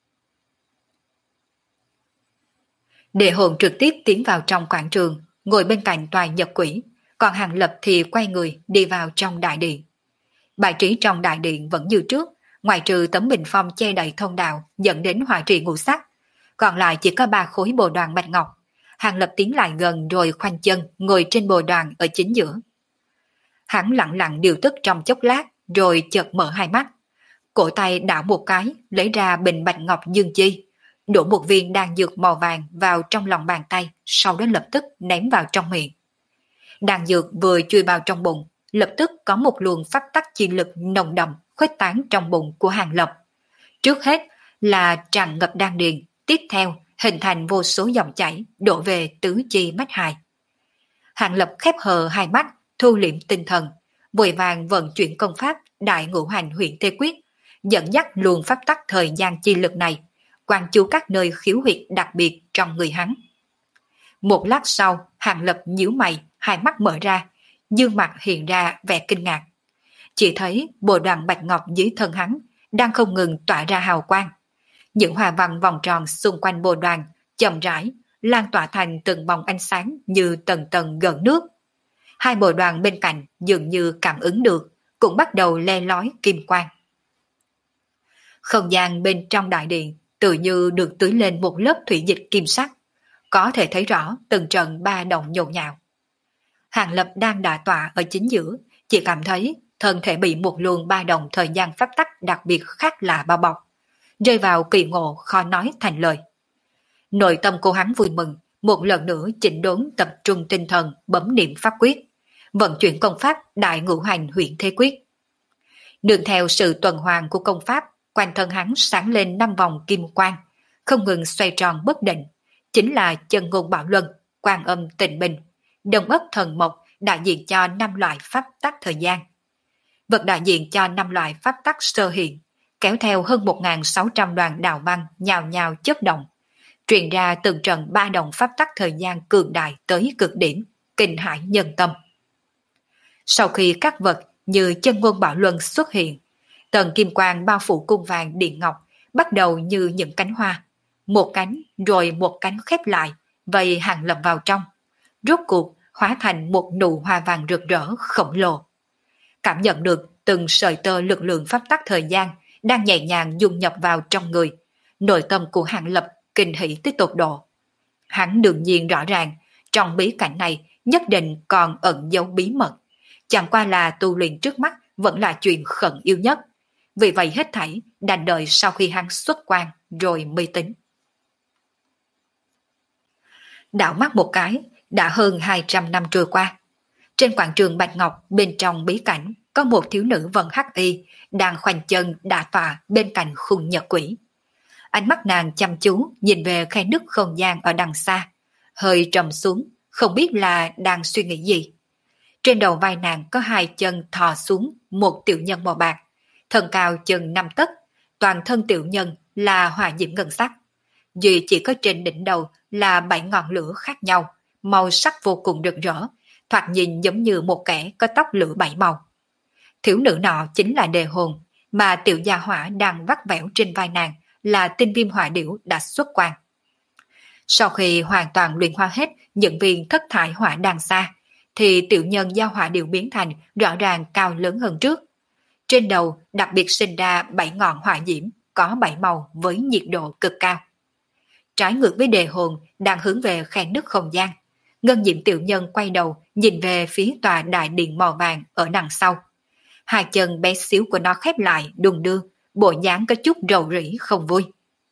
Đề Hồn trực tiếp tiến vào trong quảng trường, ngồi bên cạnh tòa nhật quỷ, còn Hàng Lập thì quay người đi vào trong đại điện. Bài trí trong đại điện vẫn như trước, ngoài trừ tấm bình phong che đầy thông đạo dẫn đến hỏa trì ngũ sắc, còn lại chỉ có 3 khối bồ đoàn bạch ngọc. Hàng Lập tiến lại gần rồi khoanh chân ngồi trên bồ đoàn ở chính giữa. Hắn lặng lặng điều tức trong chốc lát rồi chợt mở hai mắt. cổ tay đảo một cái, lấy ra bình bạch ngọc dương chi, đổ một viên đan dược màu vàng vào trong lòng bàn tay, sau đó lập tức ném vào trong miệng. Đan dược vừa chui vào trong bụng, lập tức có một luồng pháp tắc chi lực nồng đậm khuếch tán trong bụng của Hàng Lập. Trước hết là tràn ngập đan điền, tiếp theo hình thành vô số dòng chảy đổ về tứ chi mắt hài. Hàng Lập khép hờ hai mắt, thu liễm tinh thần, vội vàng vận chuyển công pháp Đại Ngũ Hành Huyền Thế Quyết, dẫn dắt luồng pháp tắc thời gian chi lực này, quan chú các nơi khiếu huyệt đặc biệt trong người hắn. Một lát sau, Hàng Lập nhíu mày, hai mắt mở ra, dương mặt hiện ra vẻ kinh ngạc. Chỉ thấy bộ đoàn bạch ngọc dưới thân hắn đang không ngừng tỏa ra hào quang. Những hoa văn vòng tròn xung quanh bộ đoàn chậm rãi lan tỏa thành từng vòng ánh sáng như tầng tầng gợn nước. Hai bộ đoàn bên cạnh dường như cảm ứng được, cũng bắt đầu le lói kim quang. Không gian bên trong đại điện tự như được tưới lên một lớp thủy dịch kim sắc, có thể thấy rõ từng trận ba động nhộn nhạo. Hàng Lập đang đả tọa ở chính giữa, chỉ cảm thấy thân thể bị một luồng ba động thời gian pháp tắc đặc biệt khác lạ bao bọc, rơi vào kỳ ngộ khó nói thành lời. Nội tâm cô hắn vui mừng, một lần nữa chỉnh đốn tập trung tinh thần bấm niệm pháp quyết, vận chuyển công pháp Đại Ngũ Hành Huyền Thế Quyết. Nương theo sự tuần hoàn của công pháp, quanh thân hắn sáng lên 5 vòng kim quang, không ngừng xoay tròn bất định, chính là chân ngôn bảo luân, quan âm tịnh bình, đồng ất thần mộc, đại diện cho 5 loại pháp tắc thời gian. Vật đại diện cho 5 loại pháp tắc sơ hiện, kéo theo hơn 1.600 đoàn đạo băng nhào nhào chớp động, truyền ra từng trận ba động pháp tắc thời gian cường đại tới cực điểm, kinh hãi nhân tâm. Sau khi các vật như chân ngôn bảo luân xuất hiện, tầng kim quang bao phủ cung vàng điện ngọc bắt đầu như những cánh hoa, một cánh rồi một cánh khép lại, vây Hàng Lập vào trong, rốt cuộc hóa thành một nụ hoa vàng rực rỡ khổng lồ. Cảm nhận được từng sợi tơ lực lượng pháp tắc thời gian đang nhẹ nhàng dung nhập vào trong người, nội tâm của Hàng Lập kinh hỉ tới tột độ. Hắn đương nhiên rõ ràng, trong bí cảnh này nhất định còn ẩn giấu bí mật, chẳng qua là tu luyện trước mắt vẫn là chuyện khẩn yếu nhất. Vì vậy hết thảy đành đợi sau khi hắn xuất quan rồi mới tính. Đảo mắt một cái, đã hơn 200 năm trôi qua. Trên quảng trường Bạch Ngọc bên trong bí cảnh có một thiếu nữ vân hắc y đang khoanh chân đả tọa bên cạnh khung nhật quỷ. Ánh mắt nàng chăm chú nhìn về khe nứt không gian ở đằng xa, hơi trầm xuống, không biết là đang suy nghĩ gì. Trên đầu vai nàng có hai chân thò xuống một tiểu nhân màu bạc, thân cao chừng 5 tấc, toàn thân tiểu nhân là hỏa diễm ngân sắc. Duy chỉ có trên đỉnh đầu là 7 ngọn lửa khác nhau, màu sắc vô cùng rực rỡ, thoạt nhìn giống như một kẻ có tóc lửa 7 màu. Thiếu nữ nọ chính là Đề Hồn, mà tiểu gia hỏa đang vắt vẻo trên vai nàng là tinh viêm hỏa điểu đã xuất quan. Sau khi hoàn toàn luyện hóa hết những viên thất thải hỏa đằng xa, thì tiểu nhân giao hỏa điểu biến thành rõ ràng cao lớn hơn trước. Trên đầu đặc biệt sinh ra 7 ngọn hỏa diễm có 7 màu với nhiệt độ cực cao. Trái ngược với Đề Hồn đang hướng về khe nứt không gian, ngân diễm tiểu nhân quay đầu nhìn về phía tòa đại điện màu vàng ở đằng sau. Hai chân bé xíu của nó khép lại đùng đưa, bộ dáng có chút rầu rĩ không vui.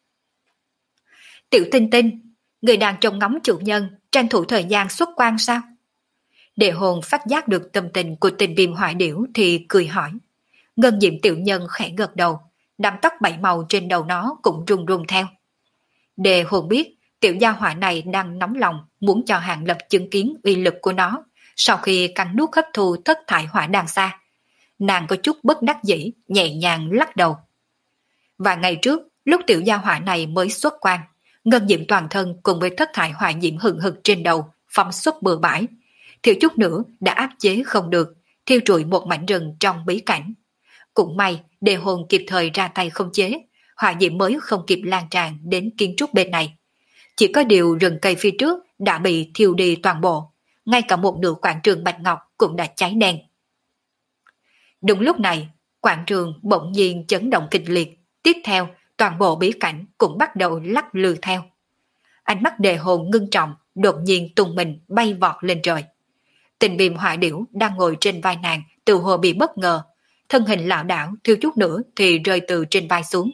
Tiểu Tinh Tinh, người đang trông ngóng chủ nhân tranh thủ thời gian xuất quan sao? Đề Hồn phát giác được tâm tình của Tinh viêm hỏa điểu thì cười hỏi. Ngân diệm tiểu nhân khẽ gật đầu, đám tóc 7 màu trên đầu nó cũng rung rung theo. Đề Hồn biết tiểu gia hỏa này đang nóng lòng muốn cho Hàng Lập chứng kiến uy lực của nó sau khi cắn nuốt hấp thu thất thải hỏa đằng xa. Nàng có chút bất đắc dĩ, nhẹ nhàng lắc đầu. Vài ngày trước, lúc tiểu gia hỏa này mới xuất quan, ngân diệm toàn thân cùng với thất thải hỏa diễm hừng hực trên đầu phóng xuất bừa bãi, thiếu chút nữa đã áp chế không được, thiêu trụi một mảnh rừng trong bí cảnh. Cũng may Đề Hồn kịp thời ra tay không chế, hỏa diễm mới không kịp lan tràn đến kiến trúc bên này. Chỉ có điều rừng cây phía trước đã bị thiêu đi toàn bộ, ngay cả một nửa quảng trường Bạch Ngọc cũng đã cháy đen. Đúng lúc này, quảng trường bỗng nhiên chấn động kịch liệt, tiếp theo toàn bộ bí cảnh cũng bắt đầu lắc lư theo. Ánh mắt Đề Hồn ngưng trọng, đột nhiên tung mình bay vọt lên trời. Tình viêm hỏa điểu đang ngồi trên vai nàng từ hồ bị bất ngờ, thân hình lảo đảo thiếu chút nữa thì rơi từ trên vai xuống.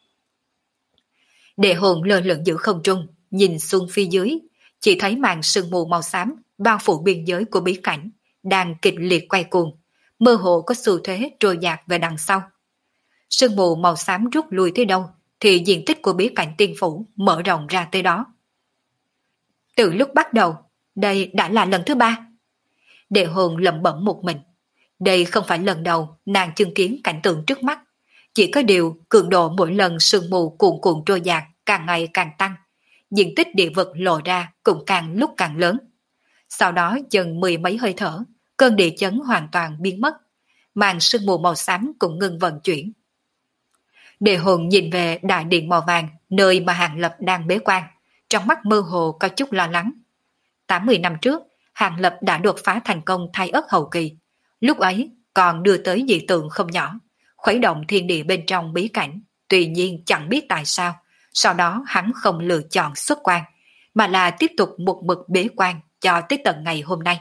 Đệ hồn lơ lửng giữa không trung, nhìn xuống phía dưới, chỉ thấy màn sương mù màu xám bao phủ biên giới của bí cảnh, đang kịch liệt quay cuồng, mơ hồ có xu thế trôi dạt về đằng sau. Sương mù màu xám rút lui tới đâu, thì diện tích của bí cảnh tiên phủ mở rộng ra tới đó. Từ lúc bắt đầu, đây đã là lần thứ 3. Đệ hồn lẩm bẩm một mình. Đây không phải lần đầu nàng chứng kiến cảnh tượng trước mắt. Chỉ có điều cường độ mỗi lần sương mù cuồn cuộn trôi dạt càng ngày càng tăng. Diện tích địa vực lộ ra cũng càng lúc càng lớn. Sau đó dần mười mấy hơi thở, cơn địa chấn hoàn toàn biến mất. Màn sương mù màu xám cũng ngừng vận chuyển. Đệ hồn nhìn về đại điện màu vàng, nơi mà Hàng Lập đang bế quan, trong mắt mơ hồ có chút lo lắng. 80 năm trước, Hàng Lập đã đột phá thành công thai ất hậu kỳ. Lúc ấy còn đưa tới dị tượng không nhỏ, khuấy động thiên địa bên trong bí cảnh. Tuy nhiên chẳng biết tại sao, sau đó hắn không lựa chọn xuất quan, mà là tiếp tục một mực bế quan cho tới tận ngày hôm nay.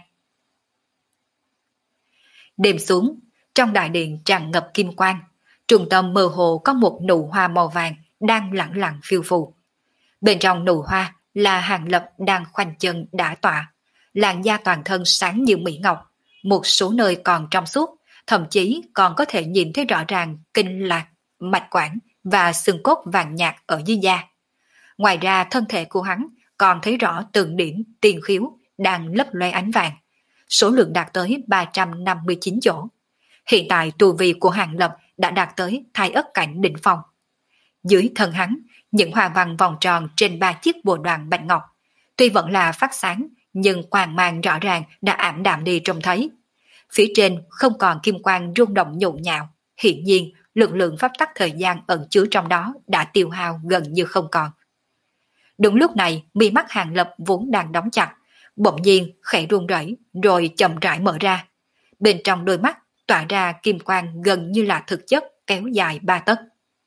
Đêm xuống, trong đại điện tràn ngập kim quang, trung tâm mơ hồ có một nụ hoa màu vàng đang lẳng lặng phiêu phù. Bên trong nụ hoa là Hàng Lập đang khoanh chân đả tọa, làn da toàn thân sáng như mỹ ngọc, một số nơi còn trong suốt, thậm chí còn có thể nhìn thấy rõ ràng kinh lạc, mạch quản và xương cốt vàng nhạt ở dưới da. Ngoài ra thân thể của hắn còn thấy rõ từng điểm tiền khiếu đang lấp loe ánh vàng, số lượng đạt tới 359 chỗ. Hiện tại tu vi của Hàng Lập đã đạt tới thai ất cảnh đỉnh phong. Dưới thân hắn, những hoa văn vòng tròn trên 3 chiếc bồ đoàn bạch ngọc, tuy vẫn là phát sáng, nhưng quang mang rõ ràng đã ảm đạm đi trông thấy. Phía trên không còn kim quang rung động nhộn nhạo, hiển nhiên lực lượng pháp tắc thời gian ẩn chứa trong đó đã tiêu hao gần như không còn. Đúng lúc này, mi mắt Hàng Lập vốn đang đóng chặt, bỗng nhiên khẽ run rẩy rồi chậm rãi mở ra. Bên trong đôi mắt tỏa ra kim quang gần như là thực chất kéo dài 3 tấc.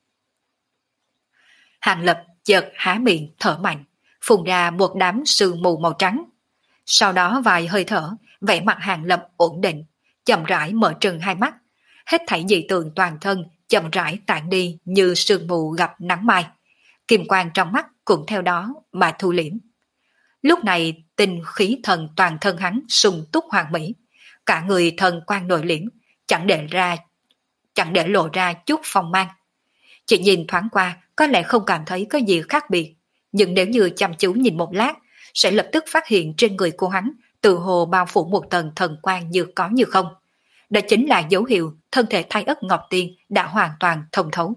Hàng Lập chợt há miệng thở mạnh, phun ra một đám sương mù màu trắng. Sau đó vài hơi thở, vẻ mặt Hàng Lập ổn định, chậm rãi mở trừng hai mắt, hết thảy dị tượng toàn thân chậm rãi tản đi như sương mù gặp nắng mai. Kim quang trong mắt cũng theo đó mà thu liễm. Lúc này tinh khí thần toàn thân hắn sung túc hoàn mỹ, cả người thần quang nội liễm, chẳng để lộ ra chút phong mang. Chỉ nhìn thoáng qua có lẽ không cảm thấy có gì khác biệt, nhưng nếu như chăm chú nhìn một lát, sẽ lập tức phát hiện trên người của hắn tự hồ bao phủ một tầng thần quang như có như không. Đó chính là dấu hiệu thân thể thai ất Ngọc Tiên đã hoàn toàn thông thấu.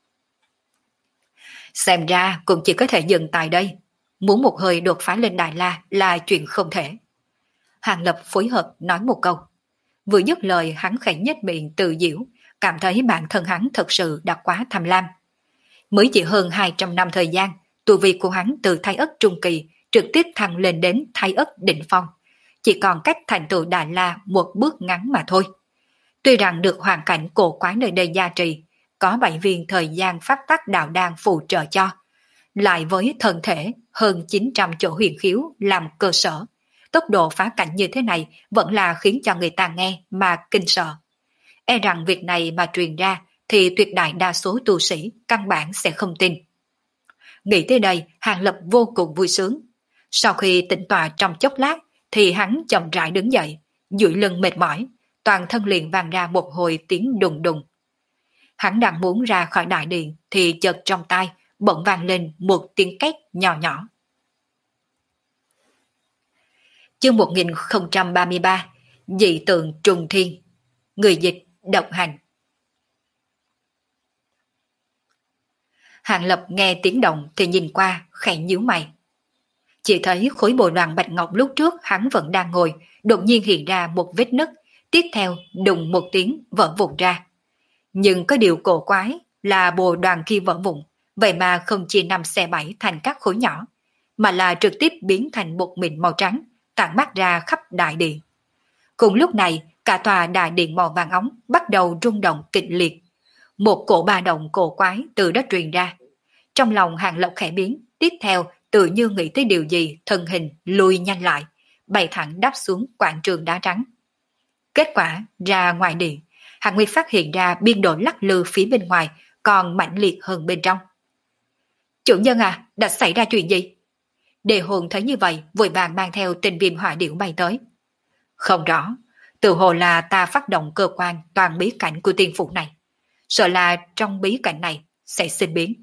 Xem ra cũng chỉ có thể dừng tại đây. Muốn một hơi đột phá lên Đại La là chuyện không thể. Hàng Lập phối hợp nói một câu. Vừa dứt lời hắn khẽ nhếch miệng tự giễu, cảm thấy bản thân hắn thật sự đã quá tham lam. Mới chỉ hơn 200 năm thời gian, tu vi của hắn từ thai ất trung kỳ trực tiếp thăng lên đến thai ất đỉnh phong. Chỉ còn cách thành tựu Đại La một bước ngắn mà thôi. Tuy rằng được hoàn cảnh cổ quái nơi đây gia trì, có 7 viên thời gian pháp tắc đạo đan phụ trợ cho, lại với thân thể hơn 900 chỗ huyền khiếu làm cơ sở, tốc độ phá cảnh như thế này vẫn là khiến cho người ta nghe mà kinh sợ. E rằng việc này mà truyền ra thì tuyệt đại đa số tu sĩ căn bản sẽ không tin. Nghĩ tới đây, Hàng Lập vô cùng vui sướng. Sau khi tĩnh tọa trong chốc lát thì hắn chậm rãi đứng dậy, duỗi lưng mệt mỏi, toàn thân liền vang ra một hồi tiếng đùng đùng. Hắn đang muốn ra khỏi đại điện thì chợt trong tai bỗng vang lên một tiếng két nhỏ nhỏ. Chương 1033, dị tượng trùng thiên. Người dịch Độc Hành. Hàng Lập nghe tiếng động thì nhìn qua, khẽ nhíu mày. Chỉ thấy khối bồ đoàn bạch ngọc lúc trước hắn vẫn đang ngồi, đột nhiên hiện ra một vết nứt, tiếp theo đùng một tiếng vỡ vụn ra. Nhưng có điều cổ quái là bồ đoàn kia vỡ vụn, vậy mà không chia 5 xe 7 thành các khối nhỏ, mà là trực tiếp biến thành bột mịn màu trắng, tản mát ra khắp đại điện. Cùng lúc này, cả tòa đại điện màu vàng óng bắt đầu rung động kịch liệt. Một cổ ba động cổ quái từ đó truyền ra. Trong lòng Hàng Lập khẽ biến, tiếp theo tự như nghĩ tới điều gì, thân hình lùi nhanh lại, bay thẳng đáp xuống quảng trường đá trắng. Kết quả ra ngoài điện, Hạng Nguyệt phát hiện ra biên độ lắc lư phía bên ngoài còn mãnh liệt hơn bên trong. Chủ nhân à, đã xảy ra chuyện gì? Đề hồn thấy như vậy, vội vàng mang theo tinh viêm hỏa điểu bay tới. Không rõ, tự hồ là ta phát động cơ quan toàn bí cảnh của tiên phủ này. Sợ là trong bí cảnh này sẽ sinh biến.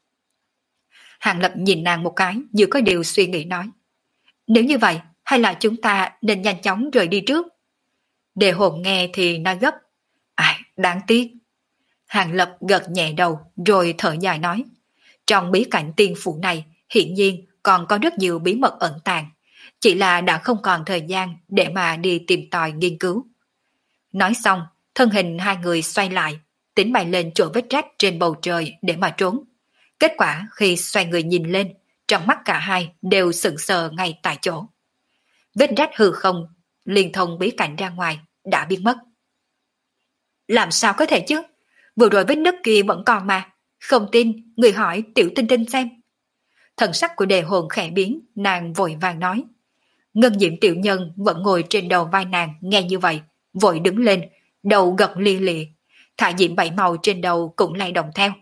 Hàng Lập nhìn nàng một cái như có điều suy nghĩ nói. Nếu như vậy, hay là chúng ta nên nhanh chóng rời đi trước? Đề hồn nghe thì nói gấp. Ai, đáng tiếc. Hàng Lập gật nhẹ đầu rồi thở dài nói. Trong bí cảnh tiên phủ này hiển nhiên còn có rất nhiều bí mật ẩn tàng. Chỉ là đã không còn thời gian để mà đi tìm tòi nghiên cứu. Nói xong, thân hình hai người xoay lại, tính bay lên chỗ vết rách trên bầu trời để mà trốn. Kết quả khi xoay người nhìn lên, trong mắt cả hai đều sững sờ ngay tại chỗ. Vết rách hư không, liên thông bí cảnh ra ngoài, đã biến mất. Làm sao có thể chứ? Vừa rồi vết nứt kia vẫn còn mà. Không tin, người hỏi Tiểu Tinh Tinh xem. Thần sắc của đề hồn khẽ biến, nàng vội vàng nói. Ngân Diệm tiểu nhân vẫn ngồi trên đầu vai nàng nghe như vậy, vội đứng lên, đầu gật lia lịa. Thả diệm bảy màu trên đầu cũng lay động theo.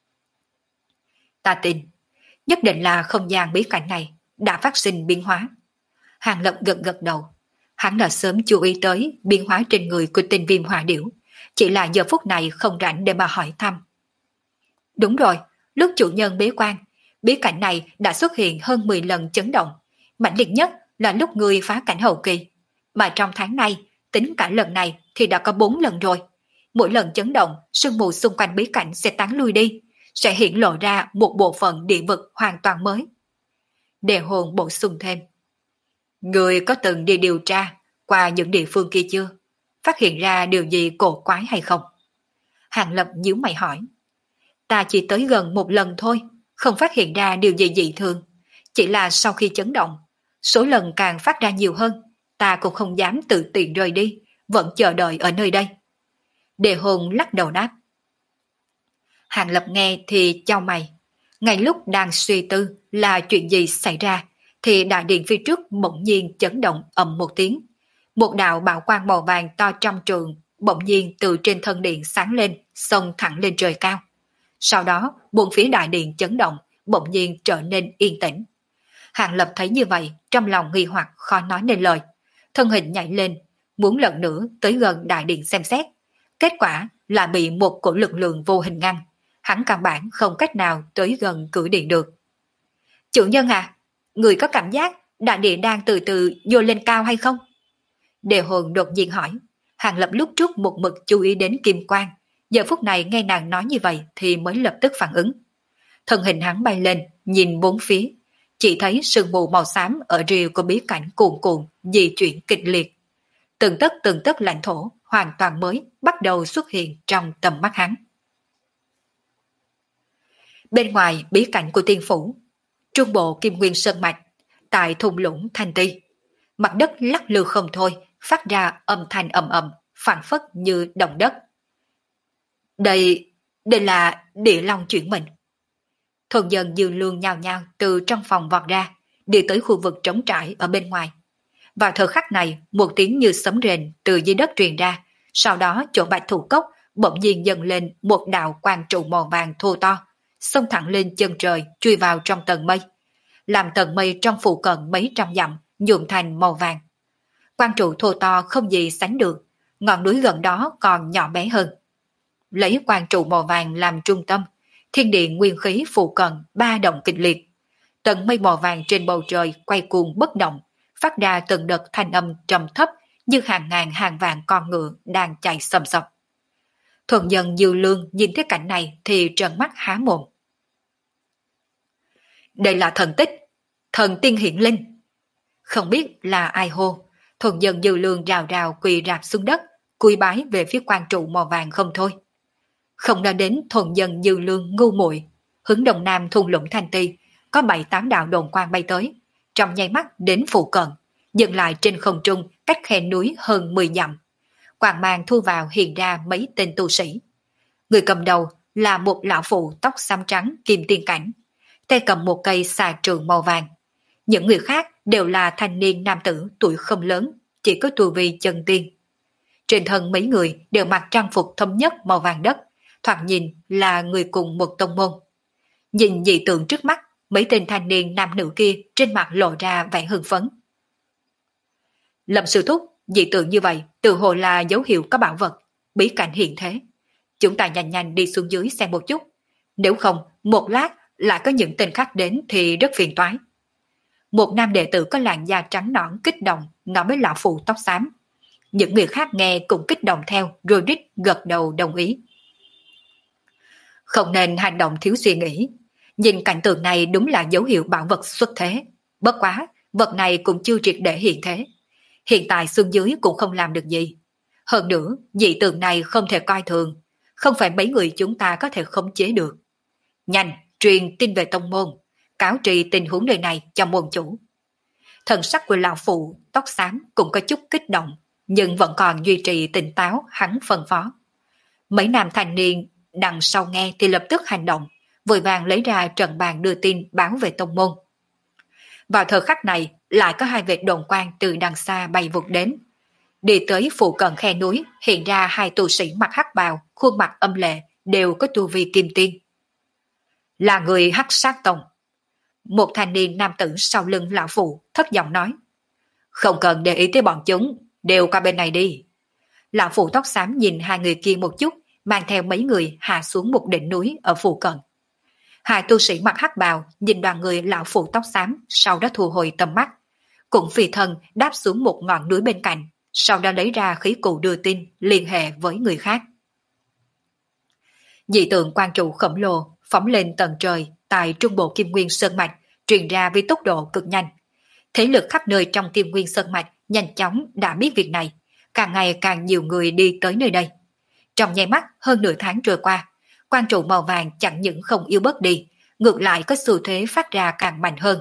Ta tin, nhất định là không gian bí cảnh này đã phát sinh biến hóa. Hàng Lập gật gật đầu. Hắn đã sớm chú ý tới biến hóa trên người của tinh viêm hỏa điểu, chỉ là giờ phút này không rảnh để mà hỏi thăm. Đúng rồi, lúc chủ nhân bế quan, bí cảnh này đã xuất hiện hơn 10 lần chấn động. Mạnh liệt nhất là lúc người phá cảnh hậu kỳ. Mà trong tháng này, tính cả lần này thì đã có 4 lần rồi. Mỗi lần chấn động, sương mù xung quanh bí cảnh sẽ tán lui đi, sẽ hiện lộ ra một bộ phận địa vực hoàn toàn mới. Đề hồn bổ sung thêm. Người có từng đi điều tra qua những địa phương kia chưa? Phát hiện ra điều gì cổ quái hay không? Hàng Lập nhíu mày hỏi. Ta chỉ tới gần một lần thôi, không phát hiện ra điều gì dị thường. Chỉ là sau khi chấn động, số lần càng phát ra nhiều hơn, ta cũng không dám tự tiện rời đi, vẫn chờ đợi ở nơi đây. Đề hồn lắc đầu đáp. Hàng Lập nghe thì chau mày. Ngay lúc đang suy tư là chuyện gì xảy ra, thì đại điện phía trước bỗng nhiên chấn động ầm một tiếng. Một đạo bảo quang màu vàng to trong trường bỗng nhiên từ trên thân điện sáng lên, xông thẳng lên trời cao. Sau đó, bốn phía đại điện chấn động, bỗng nhiên trở nên yên tĩnh. Hàng Lập thấy như vậy, trong lòng nghi hoặc khó nói nên lời. Thân hình nhảy lên, muốn lần nữa tới gần đại điện xem xét. Kết quả là bị một cổ lực lượng vô hình ngăn. Hắn căn bản không cách nào tới gần cửa điện được. Chủ nhân à, người có cảm giác đại điện đang từ từ dôi lên cao hay không? Đề hồn đột nhiên hỏi. Hàng Lập lúc trước một mực chú ý đến kim quang. Giờ phút này nghe nàng nói như vậy thì mới lập tức phản ứng. Thân hình hắn bay lên, nhìn bốn phía. Chỉ thấy sương mù màu xám ở rìa của bí cảnh cuồn cuộn, di chuyển kịch liệt. Từng tấc lãnh thổ hoàn toàn mới bắt đầu xuất hiện trong tầm mắt hắn. Bên ngoài bí cảnh của tiên phủ, trung bộ Kim Nguyên Sơn Mạch, tại thung lũng Thanh Ti, mặt đất lắc lư không thôi, phát ra âm thanh ầm ầm, phảng phất như động đất. Đây là địa long chuyển mình. Thuần dân Dương Lương nhào nhào từ trong phòng vọt ra, đi tới khu vực trống trải ở bên ngoài. Vào thời khắc này, một tiếng như sấm rền từ dưới đất truyền ra, sau đó chỗ Bạch Thủ Cốc bỗng nhiên dâng lên một đạo quang trụ màu vàng thô to, xông thẳng lên chân trời, chui vào trong tầng mây, làm tầng mây trong phụ cận mấy trăm dặm nhuộm thành màu vàng. Quang trụ thô to không gì sánh được, ngọn núi gần đó còn nhỏ bé hơn. Lấy quang trụ màu vàng làm trung tâm, thiên địa nguyên khí phụ cận ba động kịch liệt. Tầng mây màu vàng trên bầu trời quay cuồng bất động, phát ra từng đợt thanh âm trầm thấp như hàng ngàn hàng vạn con ngựa đang chạy sầm sập. Thuần dân Dư Lương nhìn thấy cảnh này thì trợn mắt há mồm. Đây là thần tích, thần tiên hiển linh. Không biết là ai hô, thuần dân Dư Lương rào rào quỳ rạp xuống đất, cúi bái về phía quan trụ màu vàng không thôi. Không nói đến thuần dân Dư Lương ngu muội, hướng đông nam thung lũng Thanh Ti, có 7-8 đạo đồn quang bay tới, trong nháy mắt đến phụ cận, dừng lại trên không trung cách khe núi hơn 10 dặm. Quang mang thu vào hiện ra mấy tên tu sĩ. Người cầm đầu là một lão phụ tóc xám trắng kim tiên cảnh, tay cầm một cây xà trường màu vàng. Những người khác đều là thanh niên nam tử tuổi không lớn, chỉ có tu vi chân tiên. Trên thân mấy người đều mặc trang phục thống nhất màu vàng đất, thoạt nhìn là người cùng một tông môn. Nhìn dị tượng trước mắt, mấy tên thanh niên nam nữ kia trên mặt lộ ra vẻ hưng phấn. Lâm sư thúc, dị tượng như vậy tự hồ là dấu hiệu có bảo vật, bí cảnh hiện thế. Chúng ta nhanh nhanh đi xuống dưới xem một chút. Nếu không, một lát lại có những tên khác đến thì rất phiền toái. Một nam đệ tử có làn da trắng nõn kích động nói với lão phụ tóc xám. Những người khác nghe cũng kích động theo rồi rít gật đầu đồng ý. Không nên hành động thiếu suy nghĩ. Nhìn cảnh tượng này đúng là dấu hiệu bảo vật xuất thế. Bất quá, vật này cũng chưa triệt để hiện thế. Hiện tại xương dưới cũng không làm được gì. Hơn nữa, dị tượng này không thể coi thường. Không phải mấy người chúng ta có thể khống chế được. Nhanh, truyền tin về tông môn. Cáo trì tình huống nơi này cho môn chủ. Thần sắc của lão phụ tóc xám cũng có chút kích động, nhưng vẫn còn duy trì tỉnh táo hắn phân phó. Mấy nam thanh niên đằng sau nghe thì lập tức hành động, vội vàng lấy ra trận bàn đưa tin báo về tông môn. Vào thời khắc này, lại có hai vệt đồn quang từ đằng xa bay vụt đến. Đi tới phụ cận khe núi, hiện ra hai tu sĩ mặc hắc bào, khuôn mặt âm lệ, đều có tu vi kim tiên. Là người Hắc Sát Tông. Một thanh niên nam tử sau lưng lão phụ thất giọng nói. Không cần để ý tới bọn chúng, đều qua bên này đi. Lão phụ tóc xám nhìn hai người kia một chút, mang theo mấy người hạ xuống một đỉnh núi ở phụ cận. Hai tu sĩ mặc hắc bào nhìn đoàn người lão phụ tóc xám, sau đó thu hồi tầm mắt, cũng phi thân đáp xuống một ngọn núi bên cạnh, sau đó lấy ra khí cụ đưa tin liên hệ với người khác. Dị tượng quan trụ khổng lồ phóng lên tận trời tại trung bộ Kim Nguyên Sơn Mạch, truyền ra với tốc độ cực nhanh. Thế lực khắp nơi trong Kim Nguyên Sơn Mạch nhanh chóng đã biết việc này, càng ngày càng nhiều người đi tới nơi đây. Trong nháy mắt hơn nửa tháng trôi qua, quan trụ màu vàng chẳng những không yếu bớt đi, ngược lại có xu thế phát ra càng mạnh hơn.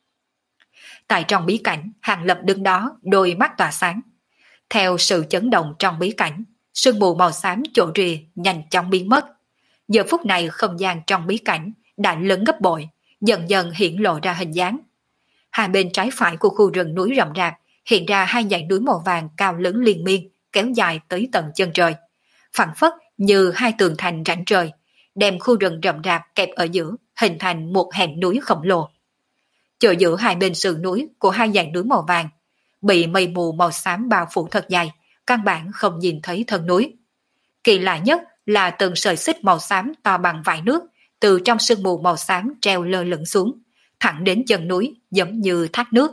Tại trong bí cảnh, Hàng Lập đứng đó, đôi mắt tỏa sáng. Theo sự chấn động trong bí cảnh, sương mù màu xám trộn rìa nhanh chóng biến mất. Giờ phút này không gian trong bí cảnh đã lớn gấp bội, dần dần hiện lộ ra hình dáng. Hai bên trái phải của khu rừng núi rậm rạp hiện ra hai dãy núi màu vàng cao lớn liên miên, kéo dài tới tận chân trời, phảng phất như hai tường thành rãnh trời, đem khu rừng rậm rạp kẹp ở giữa, hình thành một hẻm núi khổng lồ. Chỗ giữa hai bên sườn núi của hai dãy núi màu vàng bị mây mù màu xám bao phủ thật dài, căn bản không nhìn thấy thân núi. Kỳ lạ nhất là từng sợi xích màu xám to bằng vải nước từ trong sương mù màu xám treo lơ lửng xuống, thẳng đến chân núi giống như thác nước.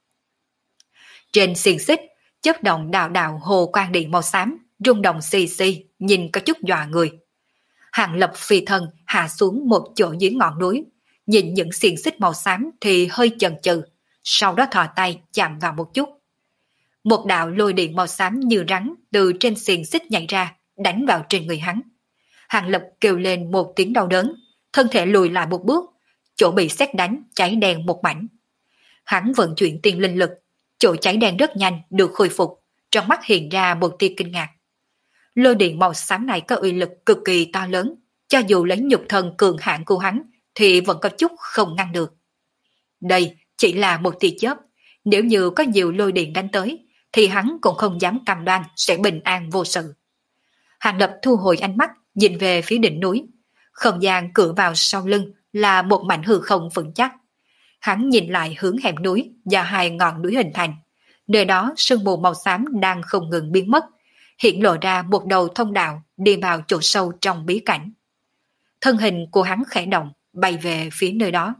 Trên xiềng xích, chớp động đạo đạo hồ quang điện màu xám, rung động xì xì, nhìn có chút dọa người. Hàng Lập phi thân hạ xuống một chỗ dưới ngọn núi, nhìn những xiềng xích màu xám thì hơi chần chừ, sau đó thò tay chạm vào một chút. Một đạo lôi điện màu xám như rắn từ trên xiềng xích nhảy ra, đánh vào trên người hắn. Hàng Lập kêu lên một tiếng đau đớn, thân thể lùi lại một bước, chỗ bị sét đánh cháy đen một mảnh. Hắn vận chuyển tiên linh lực, chỗ cháy đen rất nhanh được khôi phục, trong mắt hiện ra một tia kinh ngạc. Lôi điện màu xám này có uy lực cực kỳ to lớn, cho dù lấy nhục thân cường hãn của hắn thì vẫn có chút không ngăn được. Đây chỉ là một tia chớp, nếu như có nhiều lôi điện đánh tới thì hắn cũng không dám cam đoan sẽ bình an vô sự. Hàng Lập thu hồi ánh mắt, nhìn về phía đỉnh núi. Không gian cửa vào sau lưng là một mảnh hư không vững chắc. Hắn nhìn lại hướng hẻm núi và hai ngọn núi hình thành. Nơi đó sương mù màu xám đang không ngừng biến mất, hiện lộ ra một đầu thông đạo đi vào chỗ sâu trong bí cảnh. Thân hình của hắn khẽ động, bay về phía nơi đó.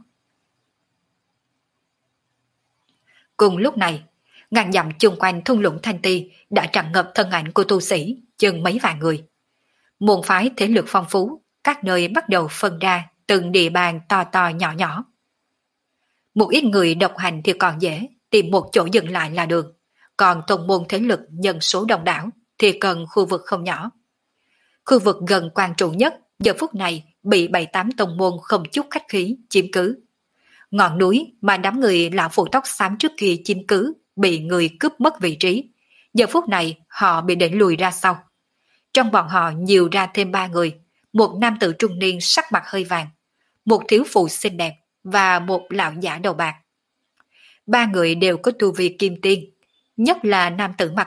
Cùng lúc này, ngàn dặm chung quanh thung lũng Thanh Ti đã tràn ngập thân ảnh của tu sĩ, chừng mấy vạn người. Môn phái thế lực phong phú, các nơi bắt đầu phân ra từng địa bàn to to nhỏ nhỏ. Một ít người độc hành thì còn dễ, tìm một chỗ dừng lại là được, còn tông môn thế lực nhân số đông đảo thì cần khu vực không nhỏ. Khu vực gần quan trọng nhất giờ phút này bị 7-8 tông môn không chút khách khí chiếm cứ. Ngọn núi mà đám người lão phụ tóc xám trước kia chiếm cứ bị người cướp mất vị trí, giờ phút này họ bị đẩy lùi ra sau. Trong bọn họ nhiều ra thêm 3 người, một nam tử trung niên sắc mặt hơi vàng, một thiếu phụ xinh đẹp và một lão giả đầu bạc. 3 người đều có tu vi kim tiên, nhất là nam tử mặt vàng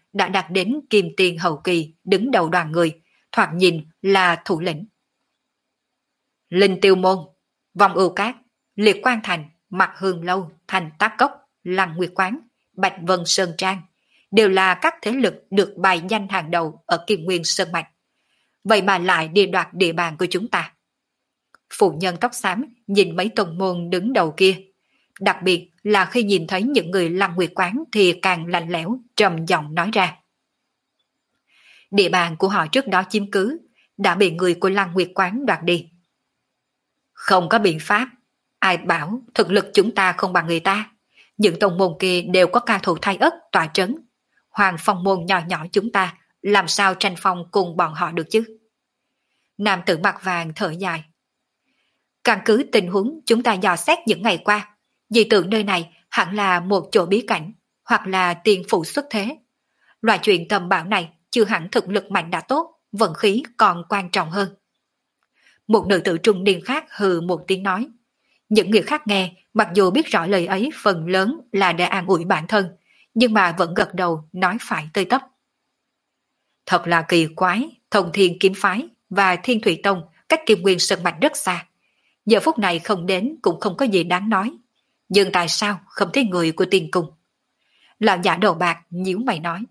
đã đạt đến kim tiền hậu kỳ đứng đầu đoàn người, thoạt nhìn là thủ lĩnh. Linh Tiêu Môn, Vong Ưu Cát, Liệt Quan Thành, Mặt Hương Lâu, Thành Tác Cốc, Lăng Nguyệt Quán, Bạch Vân Sơn Trang đều là các thế lực được bài danh hàng đầu ở Kim Nguyên Sơn Mạch. Vậy mà lại đi đoạt địa bàn của chúng ta. Phụ nhân tóc xám nhìn mấy tông môn đứng đầu kia, đặc biệt là khi nhìn thấy những người Lăng Nguyệt Quán thì càng lạnh lẽo, trầm giọng nói ra. Địa bàn của họ trước đó chiếm cứ, đã bị người của Lăng Nguyệt Quán đoạt đi. Không có biện pháp, ai bảo thực lực chúng ta không bằng người ta. Những tông môn kia đều có cao thủ Thái Ất tọa trấn. Hoàng Phong môn nhỏ nhỏ chúng ta làm sao tranh phong cùng bọn họ được chứ? Nam tử mặt vàng thở dài. Căn cứ tình huống chúng ta dò xét những ngày qua, dị tượng nơi này hẳn là một chỗ bí cảnh, hoặc là tiên phụ xuất thế. Loại chuyện tầm bảo này chưa hẳn thực lực mạnh đã tốt, vận khí còn quan trọng hơn. Một nữ tử trung niên khác hừ một tiếng nói. Những người khác nghe, mặc dù biết rõ lời ấy phần lớn là để an ủi bản thân, nhưng mà vẫn gật đầu nói phải tơi tấp. Thật là kỳ quái, Thông Thiên Kiếm Phái và Thiên Thủy Tông cách Kim Nguyên Sơn Mạch rất xa. Giờ phút này không đến cũng không có gì đáng nói. Nhưng tại sao không thấy người của Tiên Cung? Lão giả đầu bạc nhíu mày nói.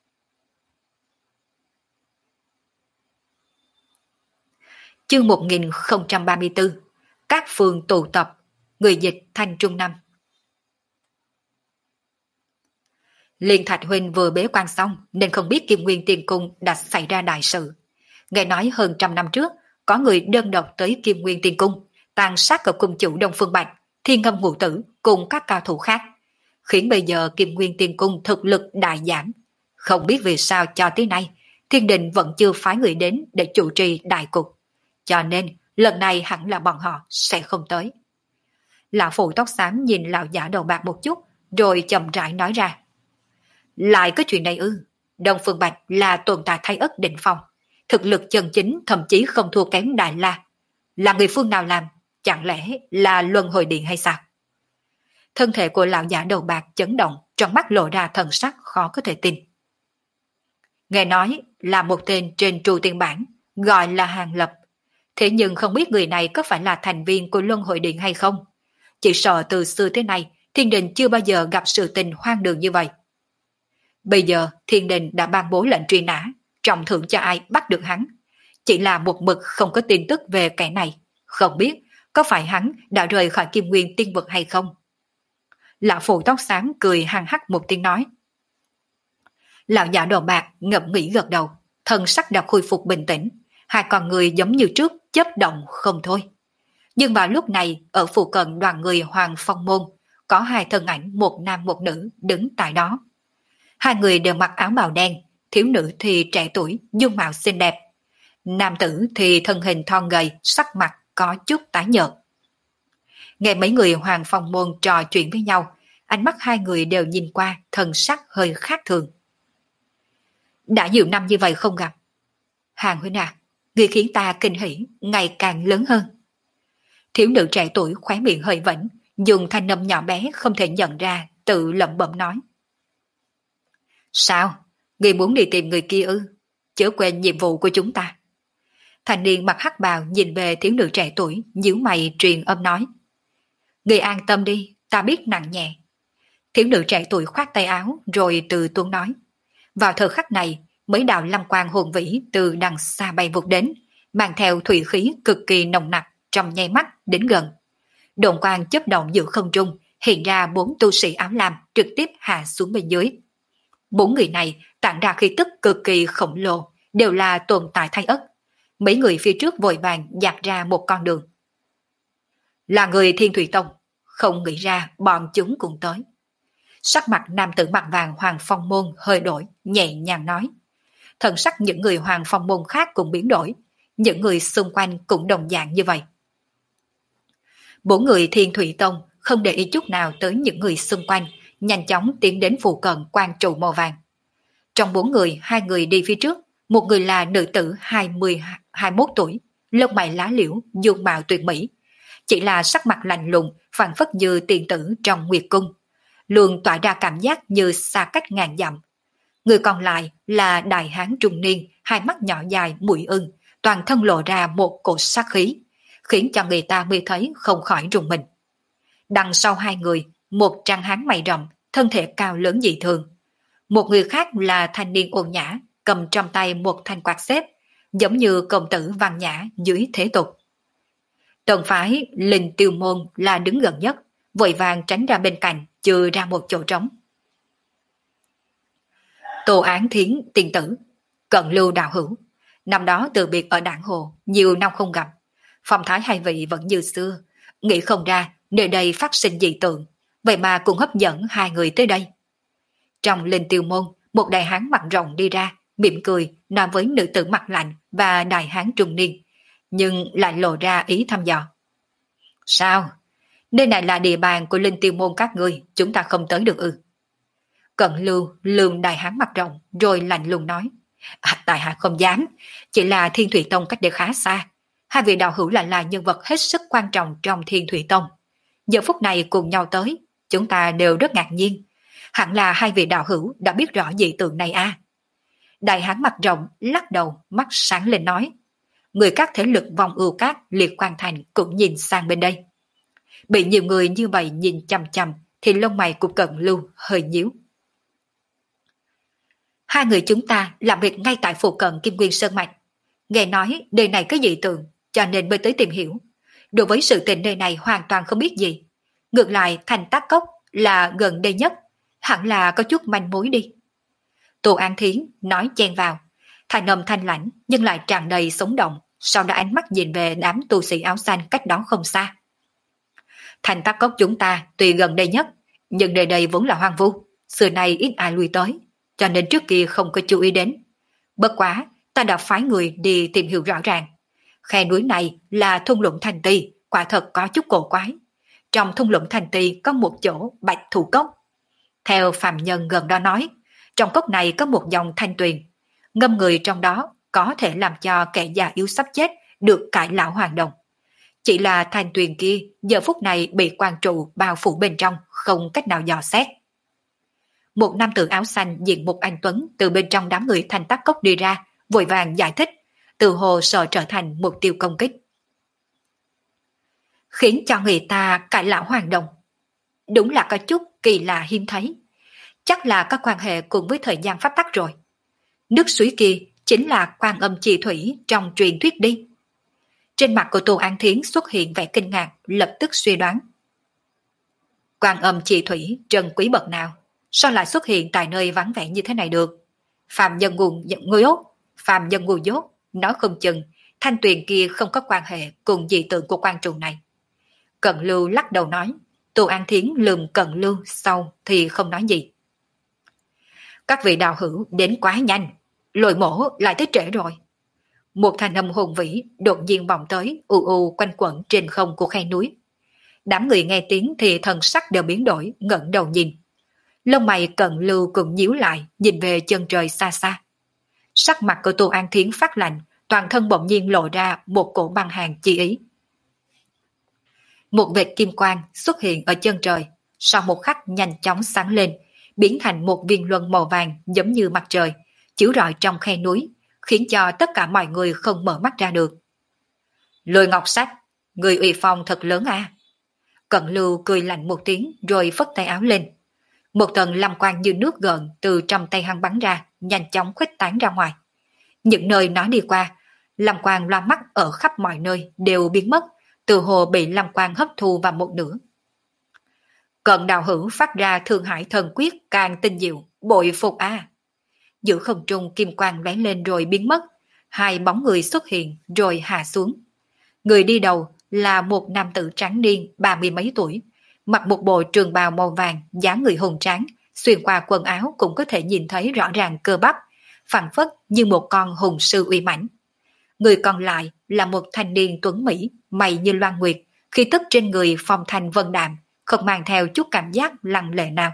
Chương 1034, các phường tụ tập, người dịch Thanh Trung Năm. Liên Thạch Huynh vừa bế quan xong nên không biết Kim Nguyên Tiên Cung đã xảy ra đại sự. Nghe nói hơn 100 năm trước, có người đơn độc tới Kim Nguyên Tiên Cung, tàn sát cậu cung chủ Đông Phương Bạch, Thiên Ngâm Ngũ Tử cùng các cao thủ khác, khiến bây giờ Kim Nguyên Tiên Cung thực lực đại giảm. Không biết vì sao cho tới nay, Thiên Đình vẫn chưa phái người đến để chủ trì đại cục. Cho nên, lần này hẳn là bọn họ sẽ không tới. Lão phụ tóc xám nhìn lão giả đầu bạc một chút, rồi chậm rãi nói ra. Lại có chuyện này ư? Đông Phương Bạch là tồn tại Thái Ất đỉnh phong, thực lực chân chính thậm chí không thua kém Đại La. Là người phương nào làm? Chẳng lẽ là Luân Hồi Điện hay sao? Thân thể của lão giả đầu bạc chấn động, trong mắt lộ ra thần sắc khó có thể tin. Nghe nói là một tên trên trụ tiền bản, gọi là Hàng Lập. Thế nhưng không biết người này có phải là thành viên của Luân Hồi Điện hay không? Chỉ sợ từ xưa tới nay, Thiên Đình chưa bao giờ gặp sự tình hoang đường như vậy. Bây giờ Thiên Đình đã ban bố lệnh truy nã, trọng thưởng cho ai bắt được hắn. Chỉ là một mực không có tin tức về kẻ này, không biết có phải hắn đã rời khỏi Kim Nguyên Tiên Vực hay không. Lão phụ tóc xám cười hăng hắc một tiếng nói. Lão giả đầu bạc ngẫm nghĩ gật đầu, thân sắc đã khôi phục bình tĩnh, hai con người giống như trước chớp động không thôi. Nhưng vào lúc này ở phụ cận đoàn người Hoàng Phong Môn có hai thân ảnh, một nam một nữ đứng tại đó. Hai người đều mặc áo bào đen, thiếu nữ thì trẻ tuổi, dung mạo xinh đẹp. Nam tử thì thân hình thon gầy, sắc mặt có chút tái nhợt. Nghe mấy người Hoàng Phong Môn trò chuyện với nhau, ánh mắt hai người đều nhìn qua, thần sắc hơi khác thường. Đã nhiều năm như vậy không gặp. Hàng huynh à, người khiến ta kinh hỉ ngày càng lớn hơn. Thiếu nữ trẻ tuổi khóe miệng hơi vẫy, dùng thanh âm nhỏ bé không thể nhận ra, tự lẩm bẩm nói. Sao? Người muốn đi tìm người kia ư? Chớ quên nhiệm vụ của chúng ta. Thanh niên mặc hắc bào nhìn về thiếu nữ trẻ tuổi, nhíu mày truyền âm nói. Người an tâm đi, ta biết nặng nhẹ. Thiếu nữ trẻ tuổi khoát tay áo rồi từ tốn nói. Vào thời khắc này, mấy đạo lâm quang hồn vĩ từ đằng xa bay vụt đến, mang theo thủy khí cực kỳ nồng nặc, trong nháy mắt đến gần. Độn quang chớp động giữa không trung, hiện ra 4 tu sĩ áo lam trực tiếp hạ xuống bên dưới. 4 người này tản ra khí tức cực kỳ khổng lồ, đều là tồn tại Thái Ất. Mấy người phía trước vội vàng dạt ra một con đường. Là người Thiên Thủy Tông, không nghĩ ra bọn chúng cũng tới. Sắc mặt nam tử mặt vàng Hoàng Phong Môn hơi đổi, nhẹ nhàng nói. Thần sắc những người Hoàng Phong Môn khác cũng biến đổi, những người xung quanh cũng đồng dạng như vậy. 4 người Thiên Thủy Tông không để ý chút nào tới những người xung quanh, nhanh chóng tiến đến phụ cận quan trụ màu vàng. Trong 4 người, 2 người đi phía trước, một người là nữ tử 21 tuổi, lông mày lá liễu, dung mạo tuyệt mỹ, chỉ là sắc mặt lạnh lùng, phảng phất như tiền tử trong nguyệt cung, luôn tỏa ra cảm giác như xa cách ngàn dặm. Người còn lại là đại hán trung niên, hai mắt nhỏ dài mũi ưng, toàn thân lộ ra một cột sát khí, khiến cho người ta mới thấy không khỏi rùng mình. Đằng sau hai người, một tráng hán mày rậm, thân thể cao lớn dị thường. Một người khác là thanh niên ôn nhã, cầm trong tay một thanh quạt xếp, giống như công tử văn nhã dưới thế tục. Tần phái Linh Tiêu Môn là đứng gần nhất, vội vàng tránh ra bên cạnh, chừa ra một chỗ trống. Tô Án Thiến tiên tử, Cận Lưu đạo hữu, năm đó từ biệt ở Đảng Hồ, nhiều năm không gặp, phong thái hai vị vẫn như xưa, nghĩ không ra nơi đây phát sinh dị tượng, vậy mà cũng hấp dẫn hai người tới đây. Trong Linh Tiêu Môn, một đại hán mặt rộng đi ra, mỉm cười nói với nữ tử mặt lạnh và đại hán trung niên, nhưng lại lộ ra ý thăm dò. Sao? Nơi này là địa bàn của Linh Tiêu Môn các ngươi, chúng ta không tới được ư? Cận Lưu lườm đại hán mặt rộng rồi lạnh lùng nói. Tại hạ không dám, chỉ là Thiên Thủy Tông cách đây khá xa. Hai vị đạo hữu lại là nhân vật hết sức quan trọng trong Thiên Thủy Tông. Giờ phút này cùng nhau tới, chúng ta đều rất ngạc nhiên. Hẳn là hai vị đạo hữu đã biết rõ dị tượng này à? Đại hán mặt rộng lắc đầu, mắt sáng lên nói. Người các thế lực vòng ưu cát liệt quan thành cũng nhìn sang bên đây. Bị nhiều người như vậy nhìn chằm chằm thì lông mày của Cận Lưu hơi nhíu. Hai người chúng ta làm việc ngay tại phụ cận Kim Nguyên Sơn Mạch. Nghe nói nơi này có dị tượng, cho nên mới tới tìm hiểu. Đối với sự tình nơi này hoàn toàn không biết gì. Ngược lại Thành Tác Cốc là gần đây nhất, hẳn là có chút manh mối đi. Tô An Thiến nói chen vào, thanh âm thanh lãnh nhưng lại tràn đầy sống động, sau đó ánh mắt nhìn về đám tu sĩ áo xanh cách đó không xa. Thành Tác Cốc chúng ta tuy gần đây nhất, nhưng nơi đây vốn là hoang vu, xưa nay ít ai lui tới, cho nên trước kia không có chú ý đến. Bất quá, ta đã phái người đi tìm hiểu rõ ràng. Khe núi này là thung lũng Thành Ti, quả thật có chút cổ quái. Trong thung lũng Thành Ti có một chỗ Bạch Thủ Cốc. Theo phàm nhân gần đó nói, trong cốc này có một dòng thanh tuyền. Ngâm người trong đó có thể làm cho kẻ già yếu sắp chết được cải lão hoàn đồng. Chỉ là thanh tuyền kia giờ phút này bị quan trụ bao phủ bên trong, không cách nào dò xét. Một nam tử áo xanh diện một anh tuấn từ bên trong đám người Thành Tác Cốc đi ra, vội vàng giải thích, từ hồ sợ trở thành mục tiêu công kích. Khiến cho người ta cải lão hoàn đồng. Đúng là có chút kỳ lạ hiếm thấy. Chắc là có quan hệ cùng với thời gian pháp tắc rồi. Nước suối kia chính là Quan Âm Chi Thủy trong truyền thuyết đi. Trên mặt của Tô An Thiến xuất hiện vẻ kinh ngạc, lập tức suy đoán. Quan Âm Chi Thủy trân quý bậc nào, sao lại xuất hiện tại nơi vắng vẻ như thế này được? Phàm nhân ngu dốt, nói không chừng thanh tuyền kia không có quan hệ cùng dị tượng của quan trụ này. Cận Lưu lắc đầu nói. Tô An Thiến lườm Cận Lưu sau thì không nói gì. Các vị đạo hữu đến quá nhanh, Lôi Mổ lại tới trễ rồi. Một thanh âm hùng vĩ đột nhiên vọng tới, u u quanh quẩn trên không của khe núi. Đám người nghe tiếng thì thần sắc đều biến đổi, ngẩng đầu nhìn. Lông mày Cận Lưu cũng nhíu lại, nhìn về chân trời xa xa. Sắc mặt của Tô An Thiến phát lạnh, toàn thân bỗng nhiên lộ ra một cổ băng hàn chi ý. Một vệt kim quang xuất hiện ở chân trời, sau một khắc nhanh chóng sáng lên, biến thành một viên luân màu vàng giống như mặt trời, chiếu rọi trong khe núi, khiến cho tất cả mọi người không mở mắt ra được. Lôi Ngọc Sách, người uy phong thật lớn à? Cận Lưu cười lạnh một tiếng rồi phất tay áo lên. Một tầng lam quang như nước gợn từ trong tay hắn bắn ra, nhanh chóng khuếch tán ra ngoài. Những nơi nó đi qua, lam quang loa mắt ở khắp mọi nơi đều biến mất, từ hồ bị lam quang hấp thu vào một nửa. Cận đạo hữu phát ra Thương Hải Thần Quyết càng tinh diệu, bội phục a. Giữa không trung kim quang lóe lên rồi biến mất, hai bóng người xuất hiện rồi hạ xuống. Người đi đầu là một nam tử trắng niên 30 mấy tuổi, mặc một bộ trường bào màu vàng, dáng người hùng tráng, xuyên qua quần áo cũng có thể nhìn thấy rõ ràng cơ bắp, phảng phất như một con hùng sư uy mãnh. Người còn lại là một thanh niên tuấn mỹ, mày như loan nguyệt, khí tức trên người phong thanh vân đạm, không mang theo chút cảm giác lăng lệ nào.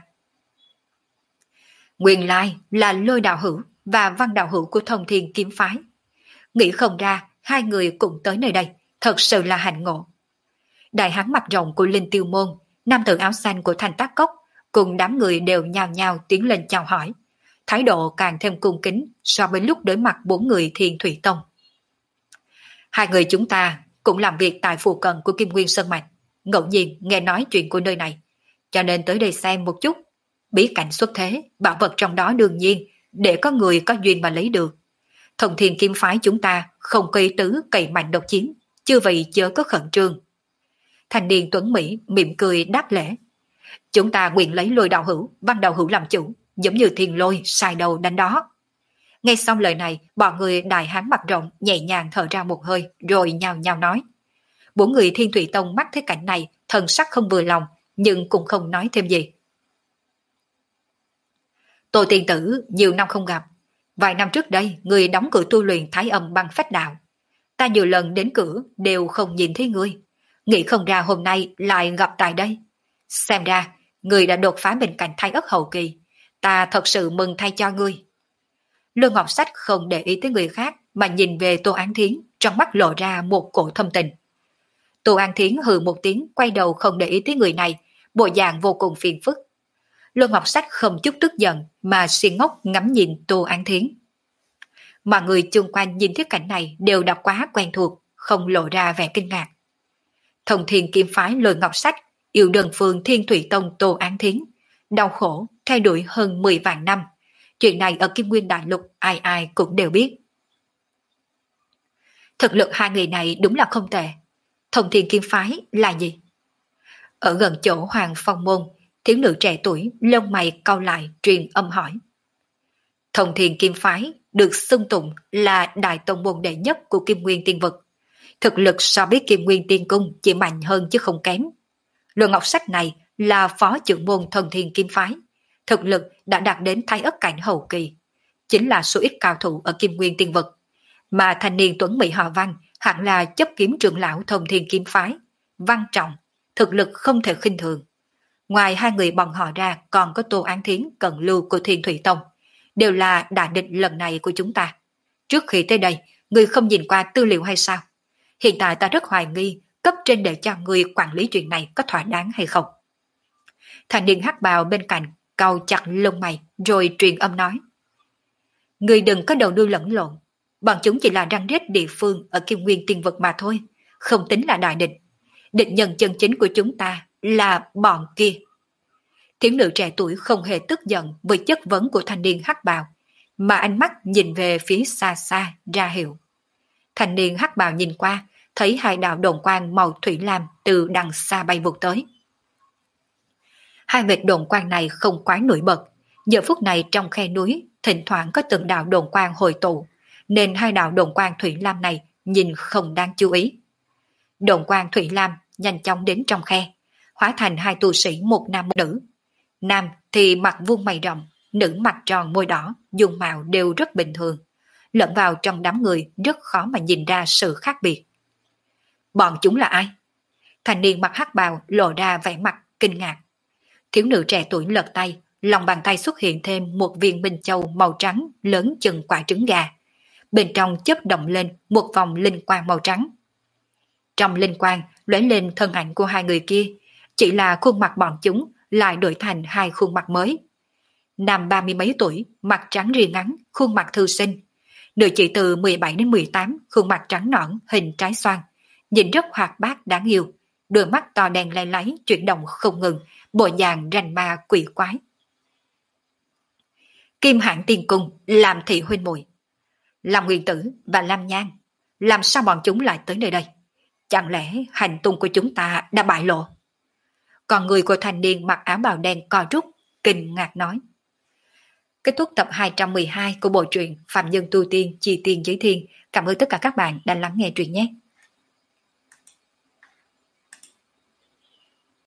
Nguyên lai là Lôi đạo hữu và Văn đạo hữu của Thông Thiên Kiếm phái. Nghĩ không ra hai người cũng tới nơi đây, thật sự là hạnh ngộ. Đại hán mặt rộng của Linh Tiêu Môn, nam tử áo xanh của Thành Tác Cốc, cùng đám người đều nhao nhao tiến lên chào hỏi. thái độ càng thêm cung kính so với lúc đối mặt 4 người Thiên Thủy Tông. Hai người chúng ta cũng làm việc tại phụ cận của Kim Nguyên Sơn Mạch, ngẫu nhiên nghe nói chuyện của nơi này, cho nên tới đây xem một chút. Bí cảnh xuất thế, bảo vật trong đó đương nhiên để có người có duyên mà lấy được. Thông Thiên Kiếm Phái chúng ta không có ý tứ cày mạnh độc chiến, chưa vậy chớ có khẩn trương. Thanh niên tuấn Mỹ mỉm cười đáp lễ. Chúng ta nguyện lấy Lôi đạo hữu, Văn đạo hữu làm chủ, giống như thiên lôi sai đầu đánh đó. Nghe xong lời này, bọn người đại hán mặt rộng nhẹ nhàng thở ra một hơi, rồi nhao nhao nói. 4 người Thiên Thủy Tông mắt thấy cảnh này, thần sắc không vừa lòng, nhưng cũng không nói thêm gì. Tô tiên tử nhiều năm không gặp. Vài năm trước đây, người đóng cửa tu luyện Thái Âm Băng Phách Đạo. Ta nhiều lần đến cửa đều không nhìn thấy ngươi. Nghĩ không ra hôm nay lại gặp tại đây. Xem ra, ngươi đã đột phá bên cạnh Thái Ất hậu kỳ. Ta thật sự mừng thay cho ngươi. Lương Ngọc Sách không để ý tới người khác mà nhìn về Tô Án Thiến, trong mắt lộ ra một cổ thâm tình. Tô Án Thiến hừ một tiếng, quay đầu không để ý tới người này, bộ dạng vô cùng phiền phức. Lương Ngọc Sách không chút tức giận mà si ngốc ngắm nhìn Tô Án Thiến. Mà người chung quanh nhìn thấy cảnh này đều đã quá quen thuộc, không lộ ra vẻ kinh ngạc. Thông Thiên Kiếm Phái Lôi Ngọc Sách, yêu đơn phương Thiên Thủy Tông Tô Án Thiến, đau khổ, thay đổi hơn 10 vạn năm. Chuyện này ở Kim Nguyên Đại Lục ai ai cũng đều biết. Thực lực hai người này đúng là không tệ. Thông Thiên Kiếm Phái là gì? Ở gần chỗ Hoàng Phong Môn, thiếu nữ trẻ tuổi lông mày cau lại truyền âm hỏi. Thông Thiên Kiếm Phái được xưng tụng là đại tông môn đệ nhất của Kim Nguyên Tiên Vực. Thực lực so với Kim Nguyên Tiên Cung chỉ mạnh hơn chứ không kém. Lôi Ngọc Sách này là phó trưởng môn Thông Thiên Kiếm Phái. Thực lực đã đạt đến Thái Ất cảnh hậu kỳ. Chính là số ít cao thủ ở Kim Nguyên Tiên Vực. Mà thanh niên tuấn Mỹ họ Văn hẳn là chấp kiếm trưởng lão Thông Thiên Kiếm Phái. Văn trọng, thực lực không thể khinh thường. Ngoài hai người bọn họ ra còn có Tô Án Thiến cận lưu của Thiên Thủy Tông. Đều là đại địch lần này của chúng ta. Trước khi tới đây, người không nhìn qua tư liệu hay sao? Hiện tại ta rất hoài nghi cấp trên để cho người quản lý chuyện này có thỏa đáng hay không. Thanh niên hắc bào bên cạnh cau chặt lông mày rồi truyền âm nói. Người đừng có đầu đuôi lẫn lộn. Bọn chúng chỉ là răng rết địa phương ở Kim Nguyên Tiên Vực mà thôi. Không tính là đại địch. Địch nhân chân chính của chúng ta là bọn kia. Thiếu nữ trẻ tuổi không hề tức giận với chất vấn của thanh niên hắc bào, mà ánh mắt nhìn về phía xa xa ra hiệu. Thanh niên hắc bào nhìn qua, thấy hai đạo đồn quang màu thủy lam từ đằng xa bay vụt tới. Hai vệt đồn quang này không quá nổi bật, giờ phút này trong khe núi thỉnh thoảng có từng đạo đồn quang hội tụ, nên hai đạo đồn quang thủy lam này nhìn không đáng chú ý. Đồn quang thủy lam nhanh chóng đến trong khe, hóa thành hai tu sĩ một nam một nữ. Nam thì mặt vuông mày rậm, nữ mặt tròn môi đỏ, dung mạo đều rất bình thường. Lẫn vào trong đám người rất khó mà nhìn ra sự khác biệt. Bọn chúng là ai? Thanh niên mặc hắc bào lộ ra vẻ mặt kinh ngạc. Thiếu nữ trẻ tuổi lật tay, lòng bàn tay xuất hiện thêm một viên minh châu màu trắng lớn chừng quả trứng gà. Bên trong chớp động lên một vòng linh quang màu trắng. Trong linh quang lóe lên thân ảnh của hai người kia, chỉ là khuôn mặt bọn chúng lại đổi thành hai khuôn mặt mới. Nam 30 mấy tuổi, mặt trắng ria ngắn, khuôn mặt thư sinh. Nữ chỉ từ 17 đến 18, khuôn mặt trắng nõn, hình trái xoan. Nhìn rất hoạt bát đáng yêu, đôi mắt to đen lay láy, chuyển động không ngừng, bộ dạng rành ma quỷ quái. Kim Hãn Tiên Cung, Lam Thị huynh muội, Lam Nguyên Tử và Lam Nhan, làm sao bọn chúng lại tới nơi đây? Chẳng lẽ hành tung của chúng ta đã bại lộ? Còn người của thanh niên mặc áo bào đen co rút, kinh ngạc nói. Kết thúc tập 212 của bộ truyện Phạm Nhân Tu Tiên Chi Tiên Giới Thiên. Cảm ơn tất cả các bạn đã lắng nghe truyện nhé.